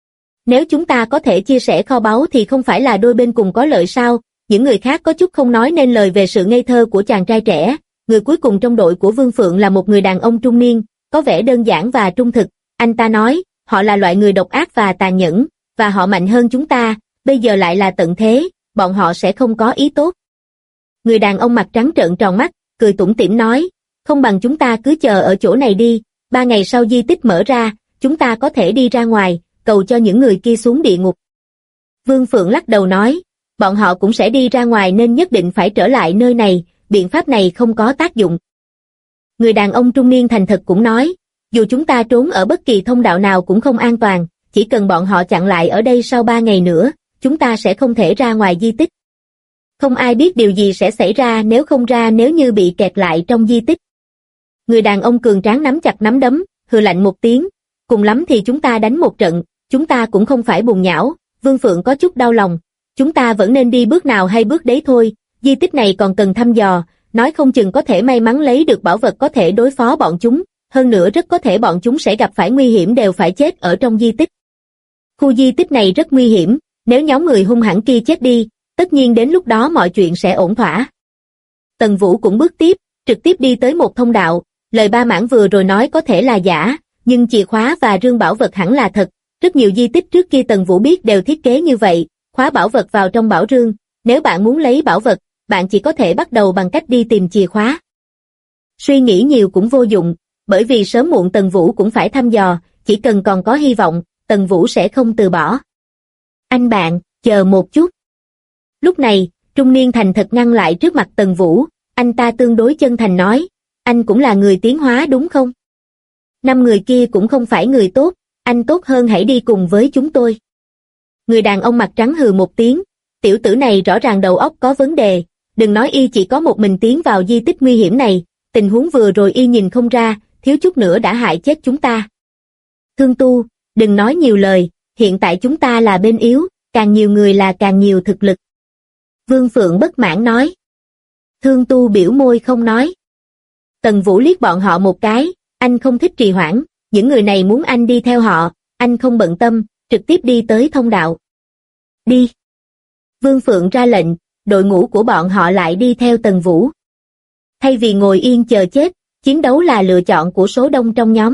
Nếu chúng ta có thể chia sẻ kho báu thì không phải là đôi bên cùng có lợi sao? Những người khác có chút không nói nên lời về sự ngây thơ của chàng trai trẻ. Người cuối cùng trong đội của Vương Phượng là một người đàn ông trung niên, có vẻ đơn giản và trung thực. Anh ta nói, họ là loại người độc ác và tàn nhẫn, và họ mạnh hơn chúng ta, bây giờ lại là tận thế, bọn họ sẽ không có ý tốt. Người đàn ông mặt trắng trợn tròn mắt, cười tủm tỉm nói, không bằng chúng ta cứ chờ ở chỗ này đi, 3 ngày sau di tích mở ra, chúng ta có thể đi ra ngoài, cầu cho những người kia xuống địa ngục. Vương Phượng lắc đầu nói, bọn họ cũng sẽ đi ra ngoài nên nhất định phải trở lại nơi này, biện pháp này không có tác dụng. Người đàn ông trung niên thành thật cũng nói, dù chúng ta trốn ở bất kỳ thông đạo nào cũng không an toàn, chỉ cần bọn họ chặn lại ở đây sau 3 ngày nữa, chúng ta sẽ không thể ra ngoài di tích. Không ai biết điều gì sẽ xảy ra nếu như bị kẹt lại trong di tích. Người đàn ông cường tráng nắm chặt nắm đấm, hừ lạnh một tiếng, cùng lắm thì chúng ta đánh một trận, chúng ta cũng không phải bùn nhão. Vương Phượng có chút đau lòng, chúng ta vẫn nên đi bước nào hay bước đấy thôi, di tích này còn cần thăm dò, nói không chừng có thể may mắn lấy được bảo vật có thể đối phó bọn chúng, hơn nữa rất có thể bọn chúng sẽ gặp phải nguy hiểm đều phải chết ở trong di tích. Khu di tích này rất nguy hiểm, nếu nhóm người hung hãn kia chết đi, tất nhiên đến lúc đó mọi chuyện sẽ ổn thỏa. Tần Vũ cũng bước tiếp, trực tiếp đi tới một thông đạo, lời Ba Mãng vừa rồi nói có thể là giả, nhưng chìa khóa và rương bảo vật hẳn là thật. Rất nhiều di tích trước kia Tần Vũ biết đều thiết kế như vậy, khóa bảo vật vào trong bảo rương, nếu bạn muốn lấy bảo vật, bạn chỉ có thể bắt đầu bằng cách đi tìm chìa khóa. Suy nghĩ nhiều cũng vô dụng, bởi vì sớm muộn Tần Vũ cũng phải thăm dò, chỉ cần còn có hy vọng, Tần Vũ sẽ không từ bỏ. Anh bạn, chờ một chút. Lúc này, trung niên thành thật ngăn lại trước mặt Tần Vũ, anh ta tương đối chân thành nói, anh cũng là người tiến hóa đúng không? 5 người kia cũng không phải người tốt, anh tốt hơn hãy đi cùng với chúng tôi. Người đàn ông mặt trắng hừ một tiếng, tiểu tử này rõ ràng đầu óc có vấn đề, đừng nói y chỉ có một mình tiến vào di tích nguy hiểm này, tình huống vừa rồi y nhìn không ra, thiếu chút nữa đã hại chết chúng ta. Thương Tu, đừng nói nhiều lời, hiện tại chúng ta là bên yếu, càng nhiều người là càng nhiều thực lực. Vương Phượng bất mãn nói. Thương Tu biểu môi không nói. Tần Vũ liếc bọn họ một cái, anh không thích trì hoãn, những người này muốn anh đi theo họ, anh không bận tâm, trực tiếp đi tới thông đạo. Đi. Vương Phượng ra lệnh, đội ngũ của bọn họ lại đi theo Tần Vũ. Thay vì ngồi yên chờ chết, chiến đấu là lựa chọn của số đông trong nhóm.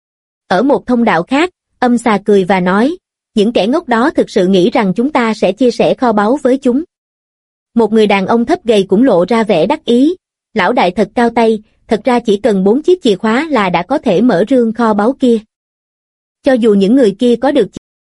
Ở một thông đạo khác, Âm Xà cười và nói, những kẻ ngốc đó thực sự nghĩ rằng chúng ta sẽ chia sẻ kho báu với chúng. Một người đàn ông thấp gầy cũng lộ ra vẻ đắc ý, lão đại thật cao tay, thật ra chỉ cần 4 chiếc chìa khóa là đã có thể mở rương kho báu kia. Cho dù những người kia có được.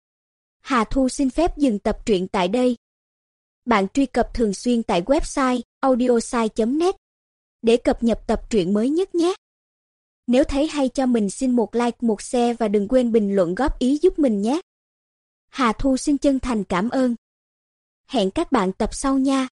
Hà Thu xin phép dừng tập truyện tại đây. Bạn truy cập thường xuyên tại website audiosai.net để cập nhật tập truyện mới nhất nhé. Nếu thấy hay cho mình xin một like, một share và đừng quên bình luận góp ý giúp mình nhé. Hà Thu xin chân thành cảm ơn. Hẹn các bạn tập sau nha.